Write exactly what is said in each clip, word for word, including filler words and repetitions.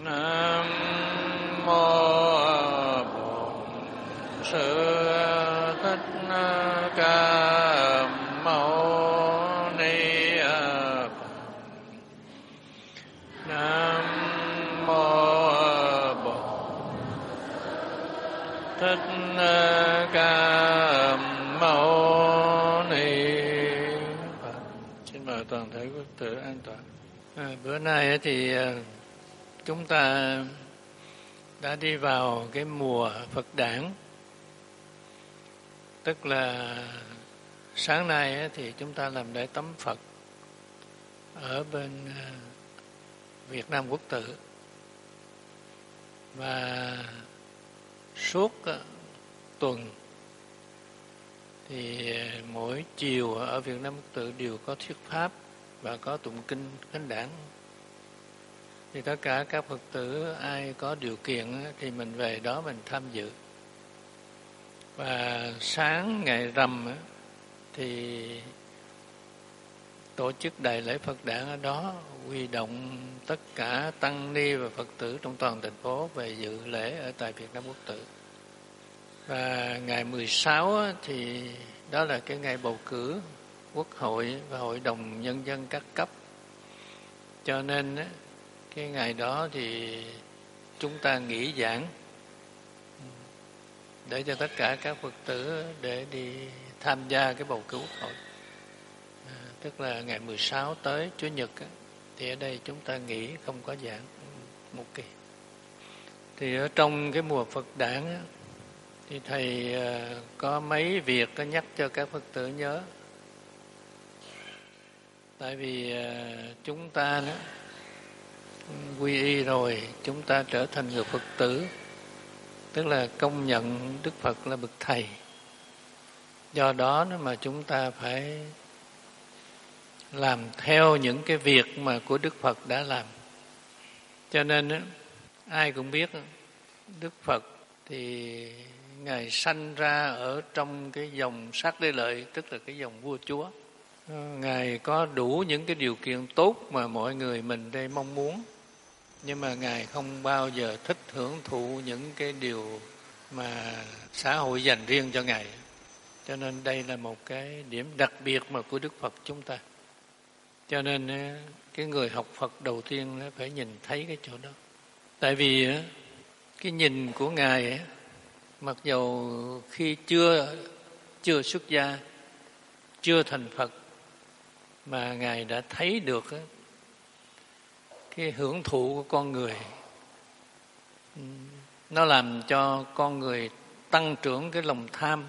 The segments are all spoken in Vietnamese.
Nam mô Bổn Sư Thích Ca Mâu Ni Phật. Nam mô Bổn Thích Ca Mâu Ni Phật. Xin mời toàn thể Phật tử an toàn. À, bữa nay thì chúng ta đã đi vào cái mùa Phật đản, tức là sáng nay thì chúng ta làm lễ tắm Phật ở bên Việt Nam Quốc Tự, và suốt tuần thì mỗi chiều ở Việt Nam Quốc Tự đều có thuyết pháp và có tụng kinh khánh đản. Thì tất cả các Phật tử ai có điều kiện thì mình về đó mình tham dự. Và sáng ngày rằm thì tổ chức đại lễ Phật đản ở đó, huy động tất cả tăng ni và Phật tử trong toàn thành phố về dự lễ ở tại Việt Nam Quốc Tự. Và ngày mười sáu thì đó là cái ngày bầu cử Quốc hội và Hội đồng Nhân dân các cấp. Cho nên cái ngày đó thì chúng ta nghỉ giảng để cho tất cả các Phật tử để đi tham gia cái bầu cử Quốc hội. À, tức là ngày mười sáu tới Chủ nhật thì ở đây chúng ta nghỉ, không có giảng một kỳ. Thì ở trong cái mùa Phật đản thì thầy có mấy việc có nhắc cho các Phật tử nhớ. Tại vì chúng ta đó quy y rồi, chúng ta trở thành người Phật tử, tức là công nhận Đức Phật là bậc thầy. Do đó mà chúng ta phải làm theo những cái việc mà của Đức Phật đã làm. Cho nên ai cũng biết Đức Phật thì Ngài sanh ra ở trong cái dòng Sát Đế Lợi, tức là cái dòng vua chúa. Ngài có đủ những cái điều kiện tốt mà mọi người mình đây mong muốn, nhưng mà Ngài không bao giờ thích hưởng thụ những cái điều mà xã hội dành riêng cho Ngài. Cho nên đây là một cái điểm đặc biệt mà của Đức Phật chúng ta. Cho nên cái người học Phật đầu tiên phải nhìn thấy cái chỗ đó. Tại vì cái nhìn của Ngài, mặc dầu khi chưa chưa xuất gia, chưa thành Phật, mà Ngài đã thấy được cái hưởng thụ của con người. Nó làm cho con người tăng trưởng cái lòng tham,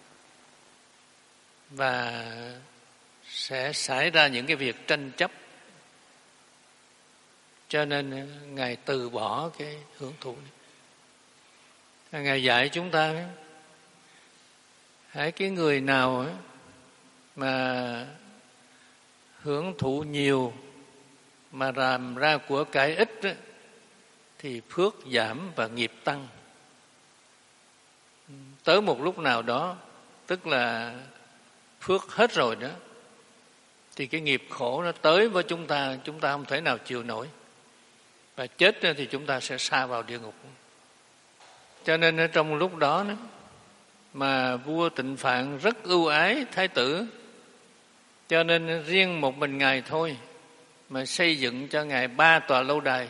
và sẽ xảy ra những cái việc tranh chấp. Cho nên Ngài từ bỏ cái hưởng thụ này. Ngài dạy chúng ta, hãy cái người nào mà hưởng thụ nhiều mà làm ra của cải ít thì phước giảm và nghiệp tăng. Tới một lúc nào đó, tức là phước hết rồi đó, thì cái nghiệp khổ nó tới với chúng ta, chúng ta không thể nào chịu nổi, và chết thì chúng ta sẽ sa vào địa ngục. Cho nên ở trong lúc đó, đó mà vua Tịnh Phạn rất ưu ái thái tử, cho nên riêng một mình Ngài thôi mà xây dựng cho Ngài ba tòa lâu đài.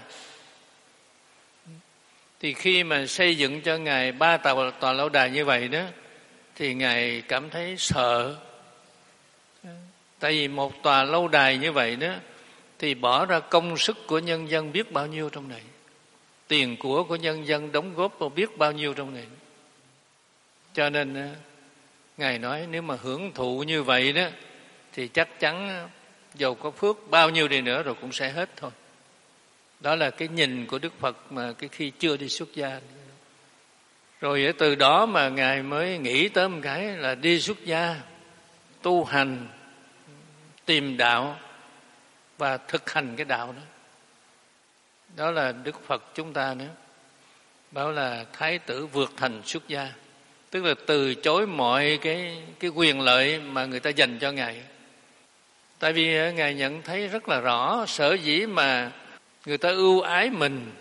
Thì khi mà xây dựng cho Ngài ba tòa, tòa lâu đài như vậy đó, thì Ngài cảm thấy sợ. Tại vì một tòa lâu đài như vậy đó thì bỏ ra công sức của nhân dân biết bao nhiêu trong này, tiền của của nhân dân đóng góp biết bao nhiêu trong này. Cho nên Ngài nói nếu mà hưởng thụ như vậy đó thì chắc chắn dầu có phước bao nhiêu đi nữa rồi cũng sẽ hết thôi. Đó là cái nhìn của Đức Phật mà cái khi chưa đi xuất gia. Rồi từ đó mà Ngài mới nghĩ tới một cái là đi xuất gia, tu hành, tìm đạo và thực hành cái đạo đó. Đó là Đức Phật chúng ta nữa. Bảo là thái tử vượt thành xuất gia, tức là từ chối mọi cái, cái quyền lợi mà người ta dành cho Ngài. Tại vì Ngài nhận thấy rất là rõ, sở dĩ mà người ta ưu ái mình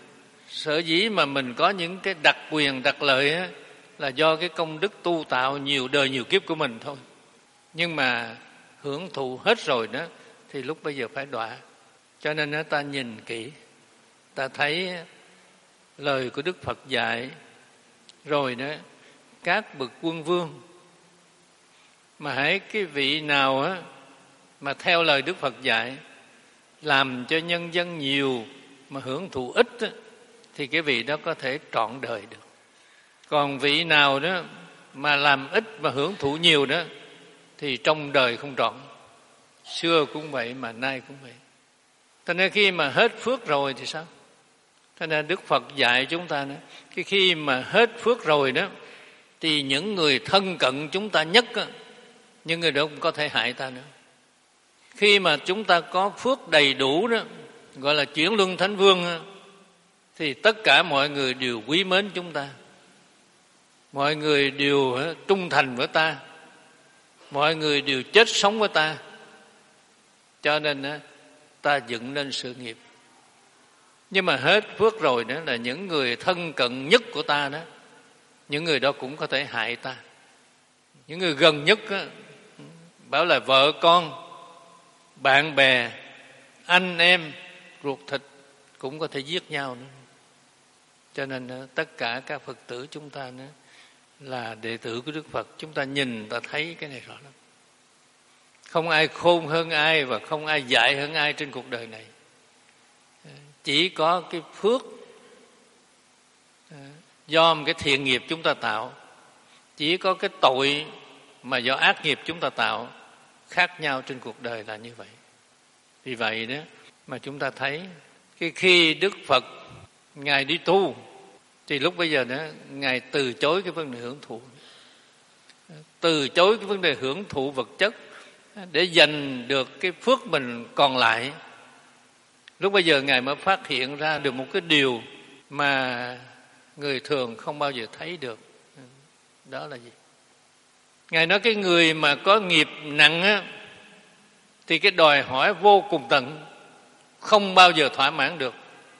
Sở dĩ mà mình có những cái đặc quyền, đặc lợi á, là do cái công đức tu tạo nhiều đời nhiều kiếp của mình thôi. Nhưng mà hưởng thụ hết rồi đó thì lúc bây giờ phải đọa. Cho nên đó, ta nhìn kỹ, ta thấy lời của Đức Phật dạy rồi đó, các bậc quân vương mà hãy cái vị nào á mà theo lời Đức Phật dạy, làm cho nhân dân nhiều mà hưởng thụ ít á, thì cái vị đó có thể trọn đời được. Còn vị nào đó mà làm ít mà hưởng thụ nhiều đó thì trong đời không trọn. Xưa cũng vậy mà nay cũng vậy. Thế nên khi mà hết phước rồi thì sao? Thế nên Đức Phật dạy chúng ta đó, cái khi mà hết phước rồi đó thì những người thân cận chúng ta nhất đó, những người đó cũng có thể hại ta nữa. Khi mà chúng ta có phước đầy đủ đó, gọi là chuyển luân thánh vương đó, thì tất cả mọi người đều quý mến chúng ta, mọi người đều trung thành với ta, mọi người đều chết sống với ta. Cho nên ta dựng nên sự nghiệp. Nhưng mà hết phước rồi đó là những người thân cận nhất của ta đó, những người đó cũng có thể hại ta. Những người gần nhất đó, bảo là vợ con, bạn bè, anh em, ruột thịt cũng có thể giết nhau nữa. Cho nên tất cả các Phật tử chúng ta nữa là đệ tử của Đức Phật, chúng ta nhìn ta thấy cái này rõ lắm. Không ai khôn hơn ai và không ai dạy hơn ai trên cuộc đời này. Chỉ có cái phước do một cái thiện nghiệp chúng ta tạo, chỉ có cái tội mà do ác nghiệp chúng ta tạo khác nhau trên cuộc đời là như vậy. Vì vậy đó mà chúng ta thấy cái khi Đức Phật Ngài đi tu thì lúc bây giờ đó Ngài từ chối cái vấn đề hưởng thụ, từ chối cái vấn đề hưởng thụ vật chất để giành được cái phước mình còn lại. Lúc bây giờ Ngài mới phát hiện ra được một cái điều mà người thường không bao giờ thấy được. Đó là gì? Ngài nói cái người mà có nghiệp nặng á, thì cái đòi hỏi vô cùng tận, không bao giờ thỏa mãn được.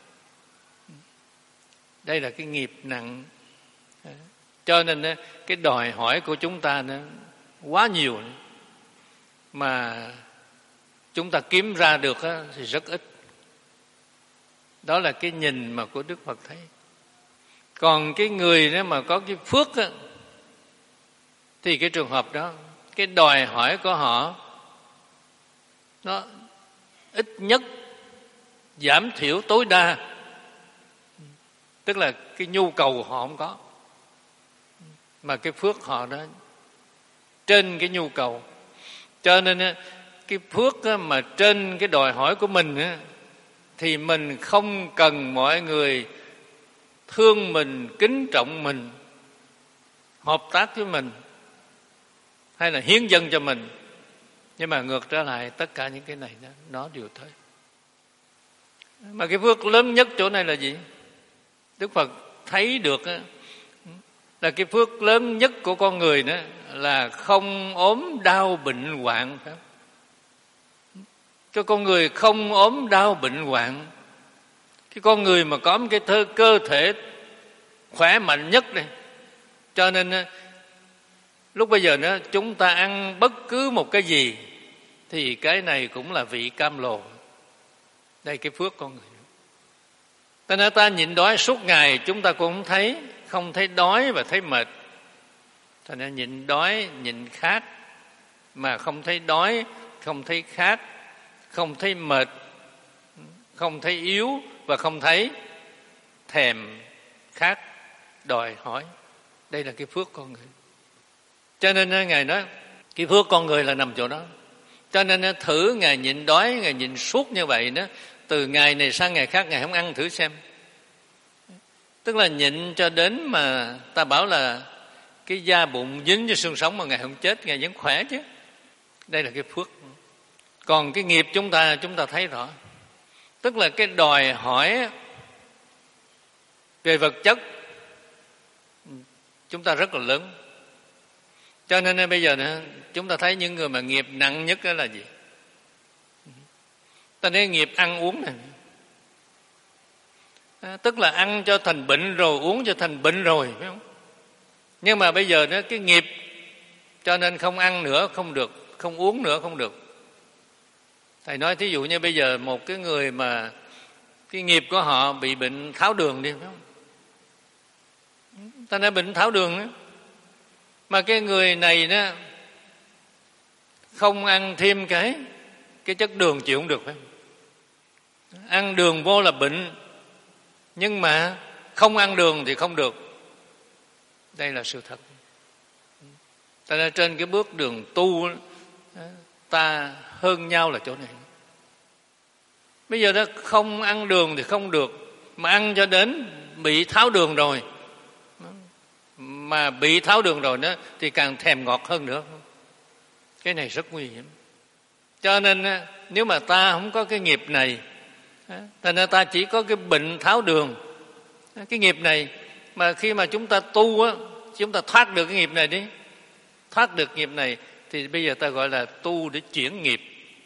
Đây là cái nghiệp nặng. Cho nên cái đòi hỏi của chúng ta nó quá nhiều, mà chúng ta kiếm ra được thì rất ít. Đó là cái nhìn mà của Đức Phật thấy. Còn cái người đó mà có cái phước á, thì cái trường hợp đó, cái đòi hỏi của họ nó ít nhất giảm thiểu tối đa. Tức là cái nhu cầu họ không có, mà cái phước họ đó trên cái nhu cầu. Cho nên cái phước mà trên cái đòi hỏi của mình á, thì mình không cần mọi người thương mình, kính trọng mình, hợp tác với mình, hay là hiến dâng cho mình. Nhưng mà ngược trở lại tất cả những cái này đó, nó đều thế. Mà cái phước lớn nhất chỗ này là gì? Đức Phật thấy được á, là cái phước lớn nhất của con người đó là không ốm đau bệnh hoạn. Cho con người không ốm đau bệnh hoạn, cái con người mà có một cái thơ, cơ thể khỏe mạnh nhất này. Cho nên lúc bây giờ đó, chúng ta ăn bất cứ một cái gì thì cái này cũng là vị cam lồ. Đây cái phước con người. Cho nên ta nhịn đói suốt ngày chúng ta cũng không thấy, không thấy đói và thấy mệt. Cho nên nhịn đói, nhịn khát mà không thấy đói, không thấy khát, không thấy mệt, không thấy yếu và không thấy thèm khát đòi hỏi. Đây là cái phước con người. Cho nên Ngài nói cái phước con người là nằm chỗ đó. Cho nên thử Ngài nhịn đói, Ngài nhịn suốt như vậy đó, từ ngày này sang ngày khác Ngài không ăn thử xem. Tức là nhịn cho đến mà ta bảo là cái da bụng dính với xương sống mà Ngài không chết, Ngài vẫn khỏe chứ. Đây là cái phước. Còn cái nghiệp chúng ta, chúng ta thấy rõ. Tức là cái đòi hỏi về vật chất chúng ta rất là lớn. Cho nên bây giờ nữa, chúng ta thấy những người mà nghiệp nặng nhất đó là gì? Ta nói nghiệp ăn uống này. À, tức là ăn cho thành bệnh rồi, uống cho thành bệnh rồi, phải không? Nhưng mà bây giờ đó cái nghiệp, cho nên không ăn nữa không được, không uống nữa không được. Thầy nói thí dụ như bây giờ một cái người mà cái nghiệp của họ bị bệnh tháo đường đi, phải không? Ta nói bệnh tháo đường đó. Mà cái người này đó không ăn thêm cái cái chất đường chịu không được, phải không? Ăn đường vô là bệnh, nhưng mà không ăn đường thì không được. Đây là sự thật. Ta nói trên cái bước đường tu ta hơn nhau là chỗ này. Bây giờ đó không ăn đường thì không được, mà ăn cho đến bị tháo đường rồi, mà bị tháo đường rồi đó thì càng thèm ngọt hơn nữa. Cái này rất nguy hiểm. Cho nên nếu mà ta không có cái nghiệp này, thành ra ta chỉ có cái bệnh tháo đường, cái nghiệp này. Mà khi mà chúng ta tu á, chúng ta thoát được cái nghiệp này đi, thoát được nghiệp này thì bây giờ ta gọi là tu để chuyển nghiệp.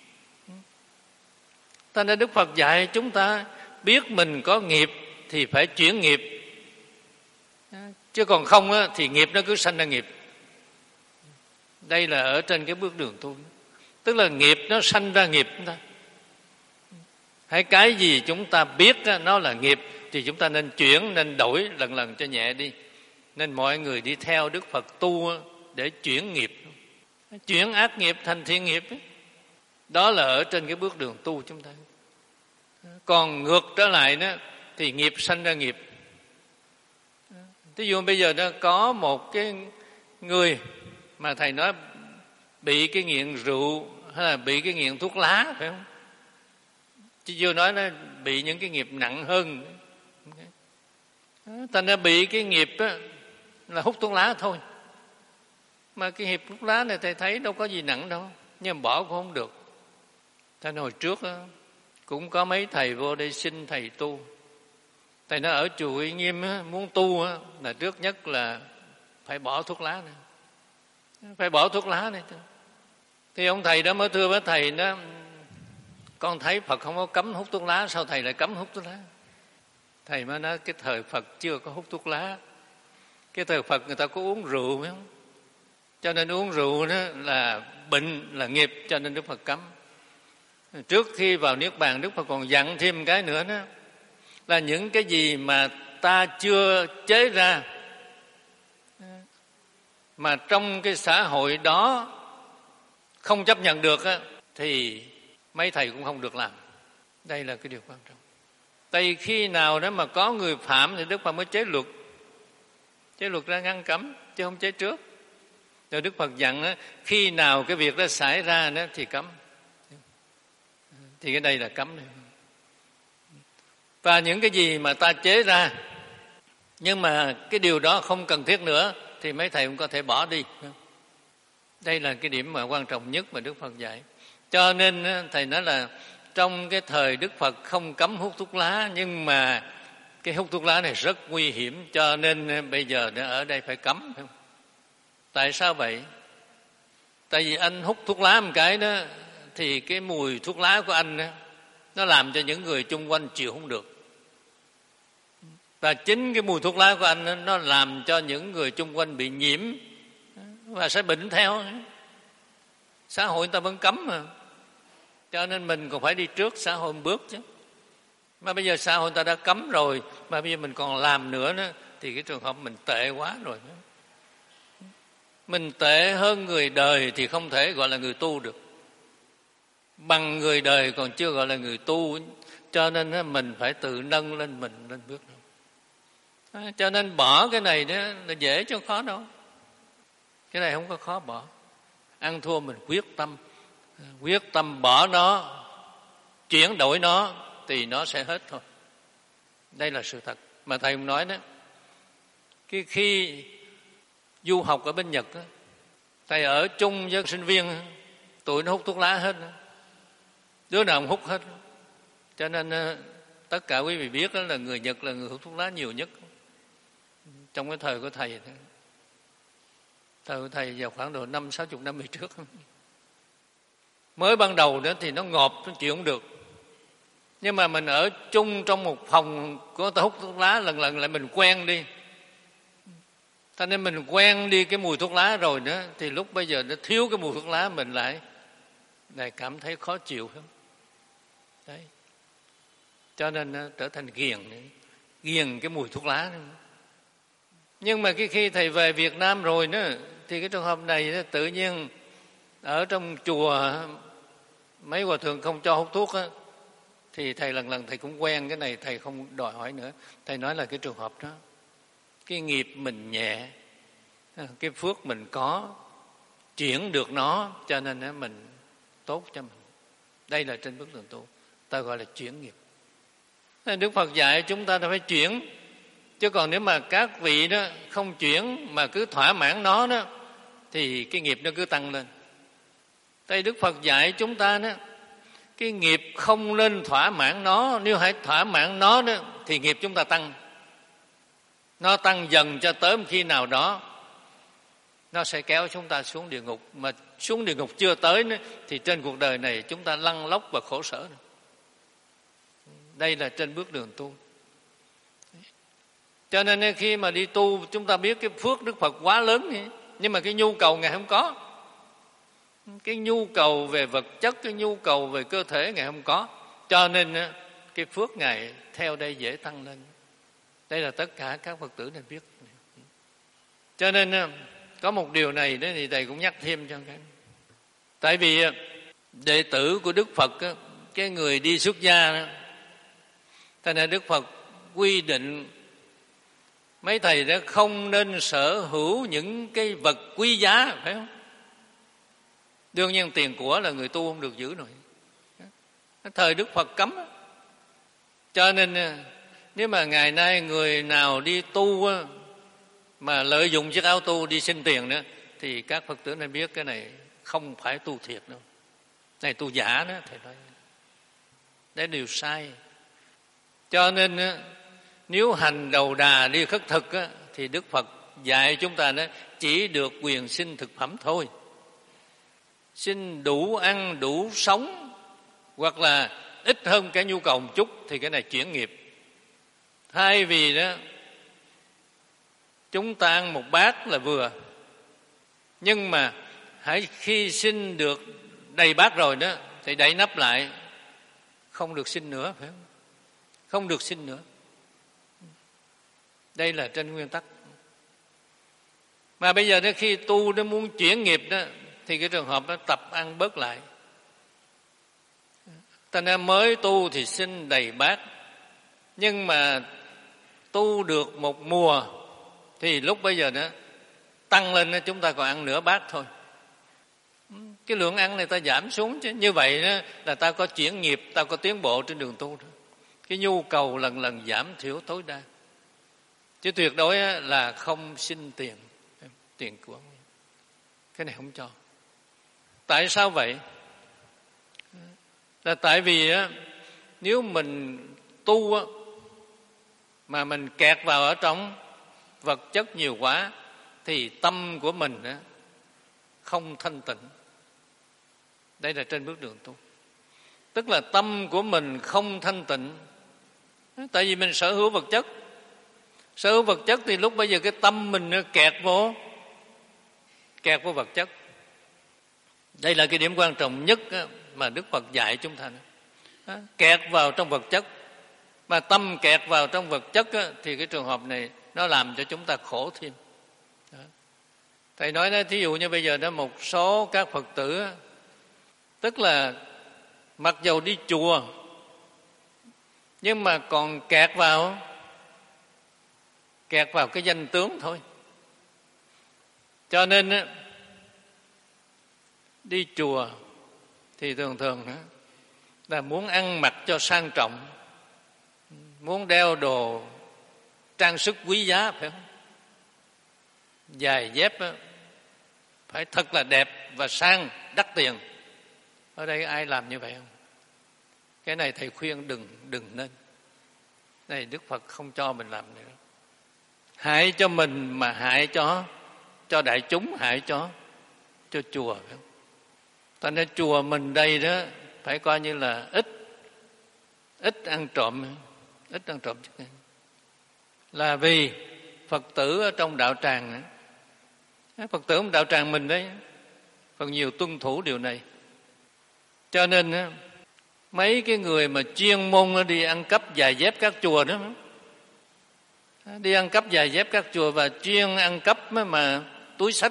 Ta nên Đức Phật dạy chúng ta biết mình có nghiệp thì phải chuyển nghiệp, chứ còn không á, thì nghiệp nó cứ sanh ra nghiệp. Đây là ở trên cái bước đường tu, tức là nghiệp nó sanh ra nghiệp chúng ta. Hay cái gì chúng ta biết á, nó là nghiệp thì chúng ta nên chuyển, nên đổi lần lần cho nhẹ đi. Nên mọi người đi theo Đức Phật tu á, để chuyển nghiệp, chuyển ác nghiệp thành thiện nghiệp ấy. Đó là ở trên cái bước đường tu chúng ta. Còn ngược trở lại đó thì nghiệp sanh ra nghiệp. Ví dụ bây giờ nó có một cái người mà thầy nói bị cái nghiện rượu hay là bị cái nghiện thuốc lá, phải không? Chứ chưa nói nó bị những cái nghiệp nặng hơn. Thành ra bị cái nghiệp á, là hút thuốc lá thôi. Mà cái nghiệp thuốc lá này thầy thấy đâu có gì nặng đâu, nhưng mà bỏ cũng không được. Thầy hồi trước á, cũng có mấy thầy vô đây xin thầy tu. Thầy nói ở chùa Uy Nghiêm á, muốn tu á, là trước nhất là phải bỏ thuốc lá này. Phải bỏ thuốc lá này. Thì ông thầy đó mới thưa với thầy đó, con thấy Phật không có cấm hút thuốc lá, sao thầy lại cấm hút thuốc lá? Thầy mới nói cái thời Phật chưa có hút thuốc lá, cái thời Phật người ta có uống rượu, phải không? Cho nên uống rượu đó là bệnh, là nghiệp, cho nên Đức Phật cấm. Trước khi vào Niết Bàn, Đức Phật còn dặn thêm cái nữa đó, là những cái gì mà ta chưa chế ra, mà trong cái xã hội đó không chấp nhận được á, thì mấy thầy cũng không được làm. Đây là cái điều quan trọng. Tại vì khi nào đó mà có người phạm thì Đức Phật mới chế luật, chế luật ra ngăn cấm, chứ không chế trước. Rồi Đức Phật dặn đó, khi nào cái việc đó xảy ra đó thì cấm. Thì cái đây là cấm này. Và những cái gì mà ta chế ra nhưng mà cái điều đó không cần thiết nữa thì mấy thầy cũng có thể bỏ đi. Đây là cái điểm mà quan trọng nhất mà Đức Phật dạy. Cho nên thầy nói là trong cái thời Đức Phật không cấm hút thuốc lá, nhưng mà cái hút thuốc lá này rất nguy hiểm, cho nên bây giờ ở đây phải cấm. Tại sao vậy? Tại vì anh hút thuốc lá một cái đó thì cái mùi thuốc lá của anh đó, nó làm cho những người chung quanh chịu không được. Và chính cái mùi thuốc lá của anh đó, nó làm cho những người chung quanh bị nhiễm và sẽ bệnh theo. Xã hội người ta vẫn cấm mà, cho nên mình còn phải đi trước xã hội một bước chứ. Mà bây giờ xã hội người ta đã cấm rồi, mà bây giờ mình còn làm nữa đó, thì cái trường hợp mình tệ quá rồi. Mình tệ hơn người đời thì không thể gọi là người tu được. Bằng người đời còn chưa gọi là người tu, cho nên mình phải tự nâng lên mình lên bước đó. Cho nên bỏ cái này đó là dễ chứ khó đâu. Cái này không có khó bỏ. Ăn thua mình quyết tâm, quyết tâm bỏ nó, chuyển đổi nó thì nó sẽ hết thôi. Đây là sự thật mà thầy cũng nói đó. Cái khi du học ở bên Nhật đó, thầy ở chung với sinh viên, tụi nó hút thuốc lá hết, đứa nào cũng hút hết. Cho nên tất cả quý vị biết đó là người Nhật là người hút thuốc lá nhiều nhất trong cái thời của thầy. Thời của thầy vào khoảng độ năm sáu chục năm về trước. Mới ban đầu đó thì nó ngọt, nó chịu không được. Nhưng mà mình ở chung trong một phòng của người ta hút thuốc lá, lần lần lại mình quen đi. Cho nên mình quen đi cái mùi thuốc lá rồi nữa, thì lúc bây giờ nó thiếu cái mùi thuốc lá mình lại lại cảm thấy khó chịu không? Đấy. Cho nên nó trở thành ghiền, ghiền cái mùi thuốc lá nữa. Nhưng mà cái khi thầy về Việt Nam rồi nữa, thì cái trường hợp này nó tự nhiên ở trong chùa mấy hòa thượng không cho hút thuốc á, thì thầy lần lần thầy cũng quen cái này, thầy không đòi hỏi nữa. Thầy nói là cái trường hợp đó, cái nghiệp mình nhẹ, cái phước mình có, chuyển được nó, cho nên mình tốt cho mình. Đây là trên bước đường tu, ta gọi là chuyển nghiệp. Đức Phật dạy chúng ta phải chuyển, chứ còn nếu mà các vị đó không chuyển mà cứ thỏa mãn nó đó, thì cái nghiệp nó cứ tăng lên. Tại Đức Phật dạy chúng ta đó, cái nghiệp không nên thỏa mãn nó, nếu hãy thỏa mãn nó đó, thì nghiệp chúng ta tăng. Nó tăng dần cho tới một khi nào đó nó sẽ kéo chúng ta xuống địa ngục. Mà xuống địa ngục chưa tới nữa, thì trên cuộc đời này chúng ta lăn lóc và khổ sở. Đây là trên bước đường tu. Cho nên khi mà đi tu, chúng ta biết cái phước Đức Phật quá lớn, nhưng mà cái nhu cầu Ngài không có. Cái nhu cầu về vật chất, cái nhu cầu về cơ thể Ngài không có. Cho nên cái phước Ngài theo đây dễ tăng lên. Đây là tất cả các Phật tử nên biết. Cho nên có một điều này đó thì thầy cũng nhắc thêm cho cái. Tại vì đệ tử của Đức Phật, cái người đi xuất gia, cho nên Đức Phật quy định mấy thầy đó không nên sở hữu những cái vật quý giá, phải không? Đương nhiên tiền của là người tu không được giữ rồi. Thời Đức Phật cấm. Cho nên nếu mà ngày nay người nào đi tu mà lợi dụng chiếc áo tu đi xin tiền nữa, thì các Phật tử nên biết cái này không phải tu thiệt đâu. Này tu giả đó, thầy nói. Đấy điều sai. Cho nên nếu hành đầu đà đi khất thực thì Đức Phật dạy chúng ta đó chỉ được quyền xin thực phẩm thôi. Xin đủ ăn, đủ sống, hoặc là ít hơn cái nhu cầu một chút, thì cái này chuyển nghiệp. Thay vì đó chúng ta ăn một bát là vừa, nhưng mà hãy khi xin được đầy bát rồi đó thì đậy nắp lại, không được xin nữa, phải không? Không được xin nữa. Đây là trên nguyên tắc. Mà bây giờ đó khi tu nó muốn chuyển nghiệp đó, thì cái trường hợp đó tập ăn bớt lại. Ta nên mới tu thì xin đầy bát, nhưng mà tu được một mùa thì lúc bây giờ đó tăng lên đó, chúng ta còn ăn nửa bát thôi. Cái lượng ăn này ta giảm xuống chứ. Như vậy đó là ta có chuyển nghiệp, ta có tiến bộ trên đường tu đó. Cái nhu cầu lần lần giảm thiểu tối đa. Chứ tuyệt đối là không xin tiền, tiền của. Cái này không cho. Tại sao vậy? Là tại vì á, nếu mình tu á, mà mình kẹt vào ở trong vật chất nhiều quá, thì tâm của mình á, không thanh tịnh. Đây là trên bước đường tu. Tức là tâm của mình không thanh tịnh. Tại vì mình sở hữu vật chất. Sở hữu vật chất thì lúc bây giờ cái tâm mình nó kẹt vô Kẹt vô vật chất. Đây là cái điểm quan trọng nhất mà Đức Phật dạy chúng ta. Kẹt vào trong vật chất. Mà tâm kẹt vào trong vật chất thì cái trường hợp này nó làm cho chúng ta khổ thêm. Đó. Thầy nói đó, thí dụ như bây giờ đó một số các Phật tử, tức là mặc dầu đi chùa nhưng mà còn kẹt vào kẹt vào cái danh tướng thôi. Cho nên đi chùa thì thường thường là muốn ăn mặc cho sang trọng, muốn đeo đồ trang sức quý giá, phải không? Giày dép phải thật là đẹp và sang, đắt tiền. Ở đây ai làm như vậy không? Cái này thầy khuyên đừng đừng nên. Này Đức Phật không cho mình làm nữa. Hại cho mình mà hại cho cho đại chúng, hại cho cho chùa, phải không? Cho nên chùa mình đây đó phải coi như là ít ít ăn trộm, ít ăn trộm thức ăn. Là vì Phật tử ở trong đạo tràng, Phật tử trong đạo tràng mình đấy, phần nhiều tuân thủ điều này. Cho nên mấy cái người mà chuyên môn đi ăn cắp giày dép các chùa đó, đi ăn cắp giày dép các chùa và chuyên ăn cắp mà túi xách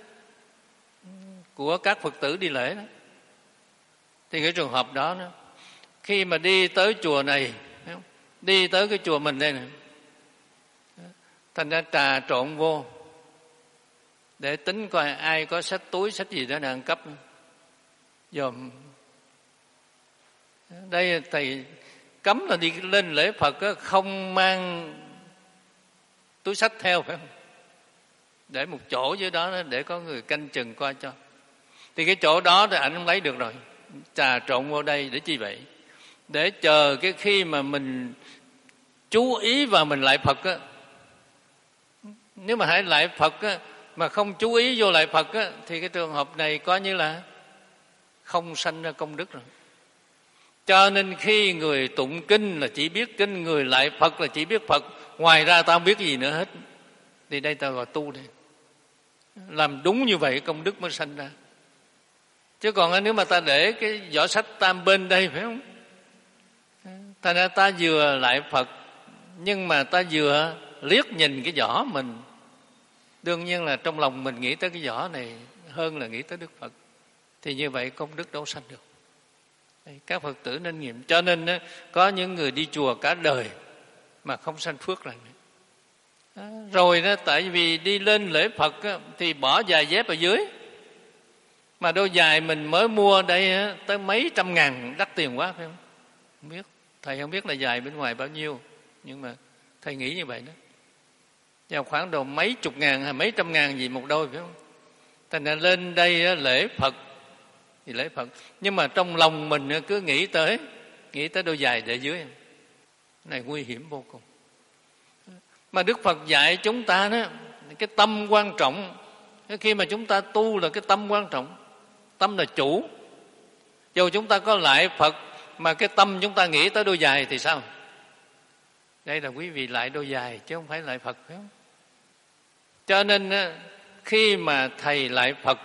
của các Phật tử đi lễ đó, thì cái trường hợp đó, đó khi mà đi tới chùa này, đi tới cái chùa mình đây này, thành ra trà trộn vô để tính coi ai có xách túi xách gì đó để ăn cắp dòm. Đây thầy cấm là đi lên lễ Phật không mang túi xách theo, phải không? Để một chỗ dưới đó để có người canh chừng coi cho. Thì cái chỗ đó thì anh không lấy được rồi, trà trộn vô đây để chi vậy? Để chờ cái khi mà mình chú ý vào mình lại Phật á. Nếu mà hãy lại Phật á, mà không chú ý vô lại Phật á, thì cái trường hợp này coi như là không sanh ra công đức rồi. Cho nên khi người tụng kinh là chỉ biết kinh, người lại Phật là chỉ biết Phật, ngoài ra ta không biết gì nữa hết. Thì đây ta gọi tu đây. Làm đúng như vậy công đức mới sanh ra. Chứ còn nếu mà ta để cái vỏ sách tam bên đây, phải không? Thành ra ta vừa lại Phật, nhưng mà ta vừa liếc nhìn cái vỏ mình. Đương nhiên là trong lòng mình nghĩ tới cái vỏ này hơn là nghĩ tới Đức Phật. Thì như vậy công đức đâu sanh được. Các Phật tử nên nghiệm. Cho nên có những người đi chùa cả đời mà không sanh phước lành. Rồi đó, tại vì đi lên lễ Phật thì bỏ giày dép ở dưới, mà đôi giày mình mới mua đây tới mấy trăm ngàn, đắt tiền quá, phải không? Không biết, thầy không biết là giày bên ngoài bao nhiêu, nhưng mà thầy nghĩ như vậy đó. Vào khoảng độ mấy chục ngàn hay mấy trăm ngàn gì một đôi, phải không? Thành ra lên đây lễ Phật thì lễ Phật, nhưng mà trong lòng mình cứ nghĩ tới nghĩ tới đôi giày để dưới. Này nguy hiểm vô cùng. Mà Đức Phật dạy chúng ta đó, cái tâm quan trọng. Khi mà chúng ta tu là cái tâm quan trọng. Tâm là chủ. Dù chúng ta có lại Phật mà cái tâm chúng ta nghĩ tới đôi giày thì sao? Đây là quý vị lại đôi giày chứ không phải lại Phật, phải không? Cho nên khi mà thầy lại Phật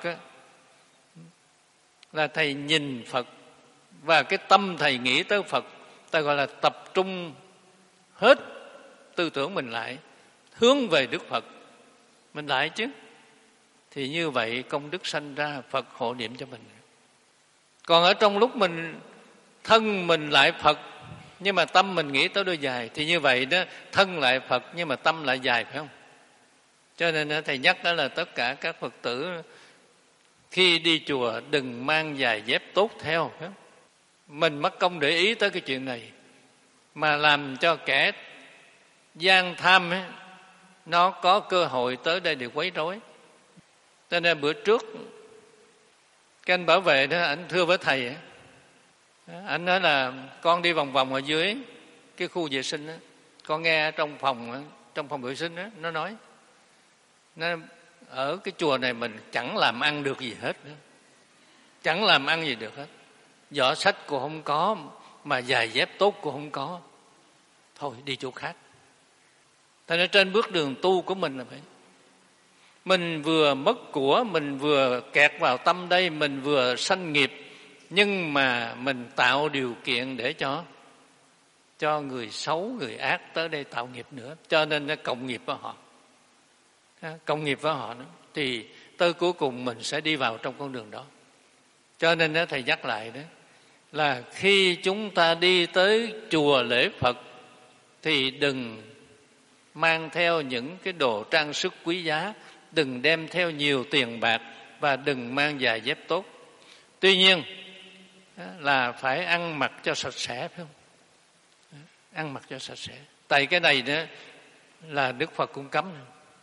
là thầy nhìn Phật, và cái tâm thầy nghĩ tới Phật, ta gọi là tập trung hết tư tưởng mình lại, hướng về Đức Phật mình lại chứ. Thì như vậy công đức sanh ra, Phật hộ niệm cho mình. Còn ở trong lúc mình thân mình lại Phật nhưng mà tâm mình nghĩ tới đôi giày, thì như vậy đó, thân lại Phật nhưng mà tâm lại giày, phải không? Cho nên thầy nhắc đó là tất cả các Phật tử khi đi chùa đừng mang giày dép tốt theo, phải không? Mình mất công để ý tới cái chuyện này mà làm cho kẻ gian tham ấy, nó có cơ hội tới đây để quấy rối. Cho nên bữa trước cái anh bảo vệ đó, anh thưa với thầy ấy, anh nói là con đi vòng vòng ở dưới cái khu vệ sinh đó, con nghe trong phòng trong phòng vệ sinh đó, nó nói nó, ở cái chùa này mình chẳng làm ăn được gì hết nữa. Chẳng làm ăn gì được hết. Vỏ sách cũng không có, mà giày dép tốt cũng không có. Thôi đi chỗ khác. Thành ra trên bước đường tu của mình là phải, mình vừa mất của, mình vừa kẹt vào tâm đây, mình vừa sanh nghiệp, nhưng mà mình tạo điều kiện để cho cho người xấu, người ác tới đây tạo nghiệp nữa. Cho nên nó cộng nghiệp với họ, cộng nghiệp với họ nữa, thì tới cuối cùng mình sẽ đi vào trong con đường đó. Cho nên đó, thầy nhắc lại đó là khi chúng ta đi tới chùa lễ Phật thì đừng mang theo những cái đồ trang sức quý giá, đừng đem theo nhiều tiền bạc và đừng mang giày dép tốt. Tuy nhiên là phải ăn mặc cho sạch sẽ, phải không? Ăn mặc cho sạch sẽ. Tại cái này đó là Đức Phật cũng cấm.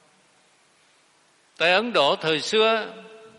Tại Ấn Độ thời xưa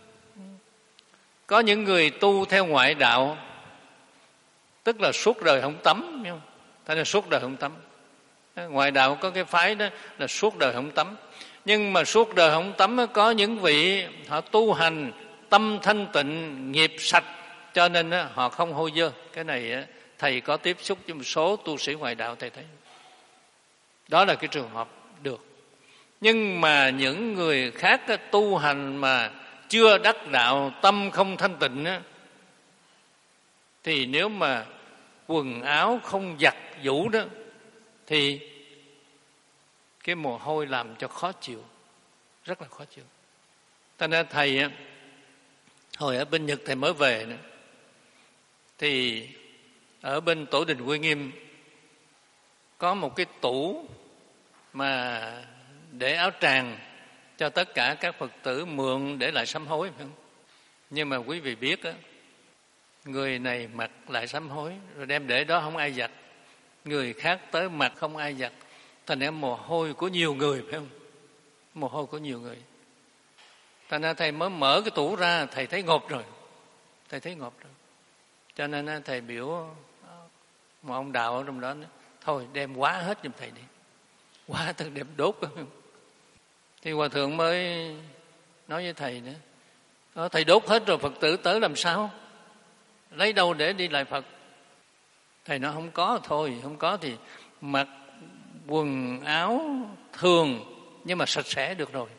có những người tu theo ngoại đạo, tức là suốt đời không tắm, hiểu không? Thế là suốt đời không tắm. Ngoại đạo có cái phái đó là suốt đời không tắm. Nhưng mà suốt đời không tắm có những vị họ tu hành tâm thanh tịnh, nghiệp sạch, cho nên họ không hôi dơ. Cái này thầy có tiếp xúc với một số tu sĩ ngoại đạo, thầy thấy đó là cái trường hợp được. Nhưng mà những người khác tu hành mà chưa đắc đạo, tâm không thanh tịnh á, thì nếu mà quần áo không giặt giũ đó thì cái mồ hôi làm cho khó chịu, rất là khó chịu. Cho nên thầy á, hồi ở bên Nhật thầy mới về nữa, thì ở bên Tổ đình Uy Nghiêm có một cái tủ mà để áo tràng cho tất cả các Phật tử mượn để lại sám hối, phải không? Nhưng mà quý vị biết á, người này mặc lại sám hối rồi đem để đó không ai giặt, người khác tới mặc không ai giặt, thành ra mồ hôi của nhiều người, phải không? Mồ hôi của nhiều người. Thành ra thầy mới mở cái tủ ra, thầy thấy ngộp rồi, thầy thấy ngộp rồi. Cho nên thầy biểu một ông đạo ở trong đó nói, thôi đem quá hết giùm thầy đi, quá thằng đem đốt. Thì hòa thượng mới nói với thầy nữa, đó, thầy đốt hết rồi Phật tử tới làm sao, lấy đâu để đi lại Phật? Thầy nói không có, thôi không có thì mặc quần áo thường nhưng mà sạch sẽ được rồi,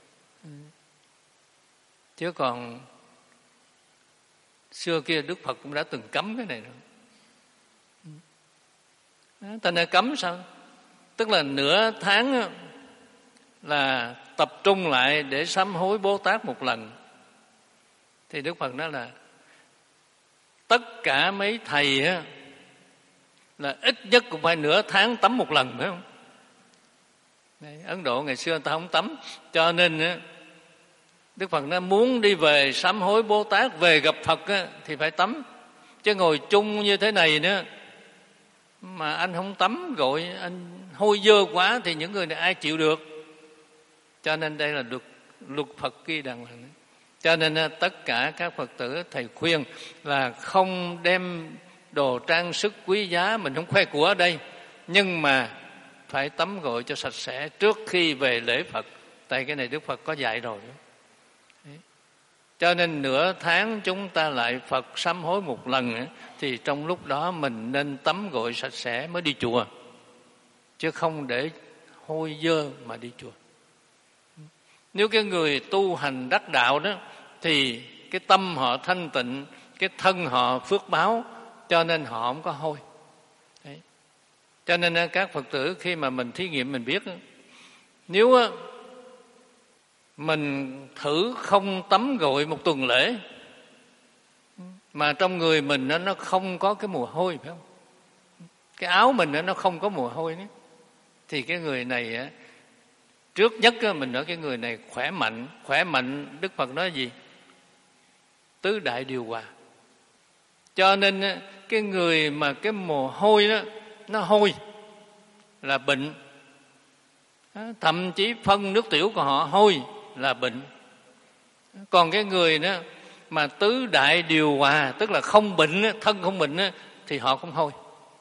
chứ còn xưa kia Đức Phật cũng đã từng cấm cái này rồi. Thành ra cấm sao? Tức là nửa tháng là tập trung lại để sám hối Bồ Tát một lần. Thì Đức Phật nói là tất cả mấy thầy á, là ít nhất cũng phải nửa tháng tắm một lần, phải không? Đấy, Ấn Độ ngày xưa người ta không tắm, cho nên á, Đức Phật nói muốn đi về sám hối Bồ Tát, về gặp Phật á, thì phải tắm. Chứ ngồi chung như thế này nữa mà anh không tắm gọi anh hôi dơ quá thì những người này ai chịu được. Cho nên đây là luật, luật Phật ghi đàng hoàng. Cho nên tất cả các Phật tử thầy khuyên là không đem đồ trang sức quý giá, mình không khoe của ở đây, nhưng mà phải tắm gội cho sạch sẽ trước khi về lễ Phật. Tại cái này Đức Phật có dạy rồi. Đấy. Cho nên nửa tháng chúng ta lại Phật sám hối một lần, thì trong lúc đó mình nên tắm gội sạch sẽ mới đi chùa, chứ không để hôi dơ mà đi chùa. Nếu cái người tu hành đắc đạo đó thì cái tâm họ thanh tịnh, cái thân họ phước báo, cho nên họ không có hôi. Đấy. Cho nên các Phật tử khi mà mình thí nghiệm mình biết, nếu mình thử không tắm gội một tuần lễ mà trong người mình nó không có cái mùi hôi, phải không? Cái áo mình nó không có mùi hôi nữa, thì cái người này trước nhất mình nói cái người này khỏe mạnh. Khỏe mạnh Đức Phật nói gì? Tứ đại điều hòa. Cho nên cái người mà cái mồ hôi đó, nó hôi là bệnh. Thậm chí phân nước tiểu của họ hôi là bệnh. Còn cái người đó mà tứ đại điều hòa, tức là không bệnh, thân không bệnh, thì họ không hôi.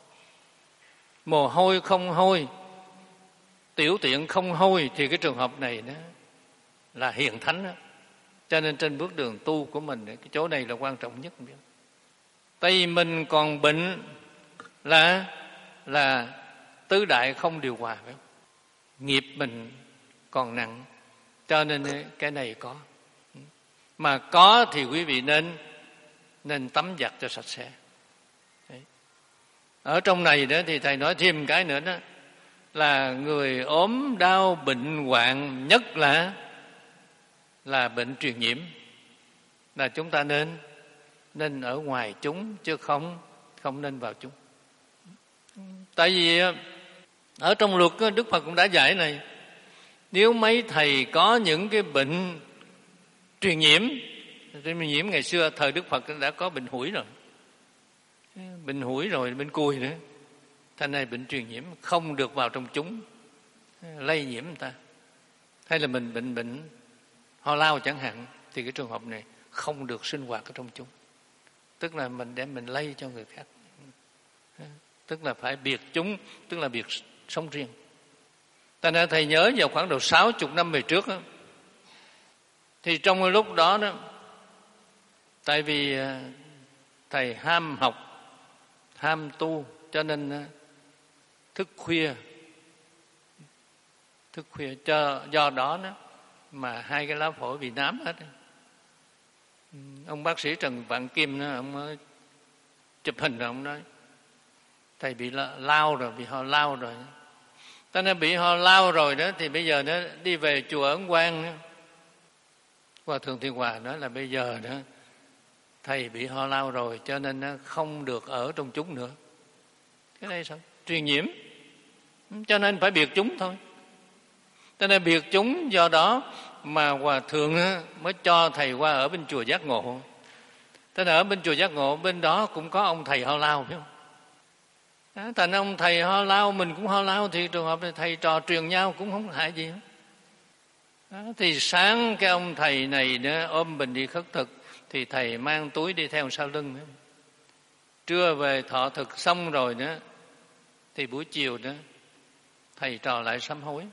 Mồ hôi không hôi, tiểu tiện không hôi, thì cái trường hợp này đó là hiền thánh đó. Cho nên trên bước đường tu của mình, cái chỗ này là quan trọng nhất. Tại vì mình còn bệnh là là tứ đại không điều hòa, phải không? Nghiệp mình còn nặng, cho nên cái này có. Mà có thì quý vị nên nên tắm giặt cho sạch sẽ. Đấy. Ở trong này đó thì thầy nói thêm cái nữa đó, là người ốm đau bệnh hoạn, nhất là là bệnh truyền nhiễm, là chúng ta nên nên ở ngoài chúng, chứ không không nên vào chúng. Tại vì ở trong luật Đức Phật cũng đã dạy này, nếu mấy thầy có những cái bệnh truyền nhiễm, truyền nhiễm ngày xưa thời Đức Phật đã có bệnh hủi rồi, bệnh hủi rồi, bệnh cùi nữa. Thành này bệnh truyền nhiễm không được vào trong chúng, lây nhiễm người ta. Hay là mình bệnh bệnh ho lao chẳng hạn, thì cái trường hợp này không được sinh hoạt ở trong chúng. Tức là mình đem mình lây cho người khác. Tức là phải biệt chúng, tức là biệt sống riêng. Ta nên thầy nhớ vào khoảng độ sáu mươi năm về trước đó, thì trong cái lúc đó đó, tại vì thầy ham học, ham tu, cho nên thức khuya. Thức khuya cho do đó đó mà hai cái lá phổi bị nám hết. Ông bác sĩ Trần Vạn Kim đó, ông chụp hình rồi ông nói thầy bị lao rồi, bị ho lao rồi. Cho nên bị ho lao rồi đó thì bây giờ nó đi về chùa Ấn Quang đó. Hòa thượng Thiên Hòa nói là bây giờ đó thầy bị ho lao rồi cho nên nó không được ở trong chúng nữa. Cái này sao? Truyền nhiễm. Cho nên phải biệt chúng thôi. Cho nên biệt chúng, do đó mà Hòa thượng mới cho thầy qua ở bên chùa Giác Ngộ. Thế là ở bên chùa Giác Ngộ bên đó cũng có ông thầy ho lao, phải không? Đó, thành ông thầy ho lao, mình cũng ho lao, thì trường hợp này thầy trò truyền nhau cũng không hại gì hết. Đó, thì sáng cái ông thầy này đó, ôm bình đi khất thực thì thầy mang túi đi theo sau lưng. Trưa về thọ thực xong rồi đó thì buổi chiều đó thầy trò lại sám hối.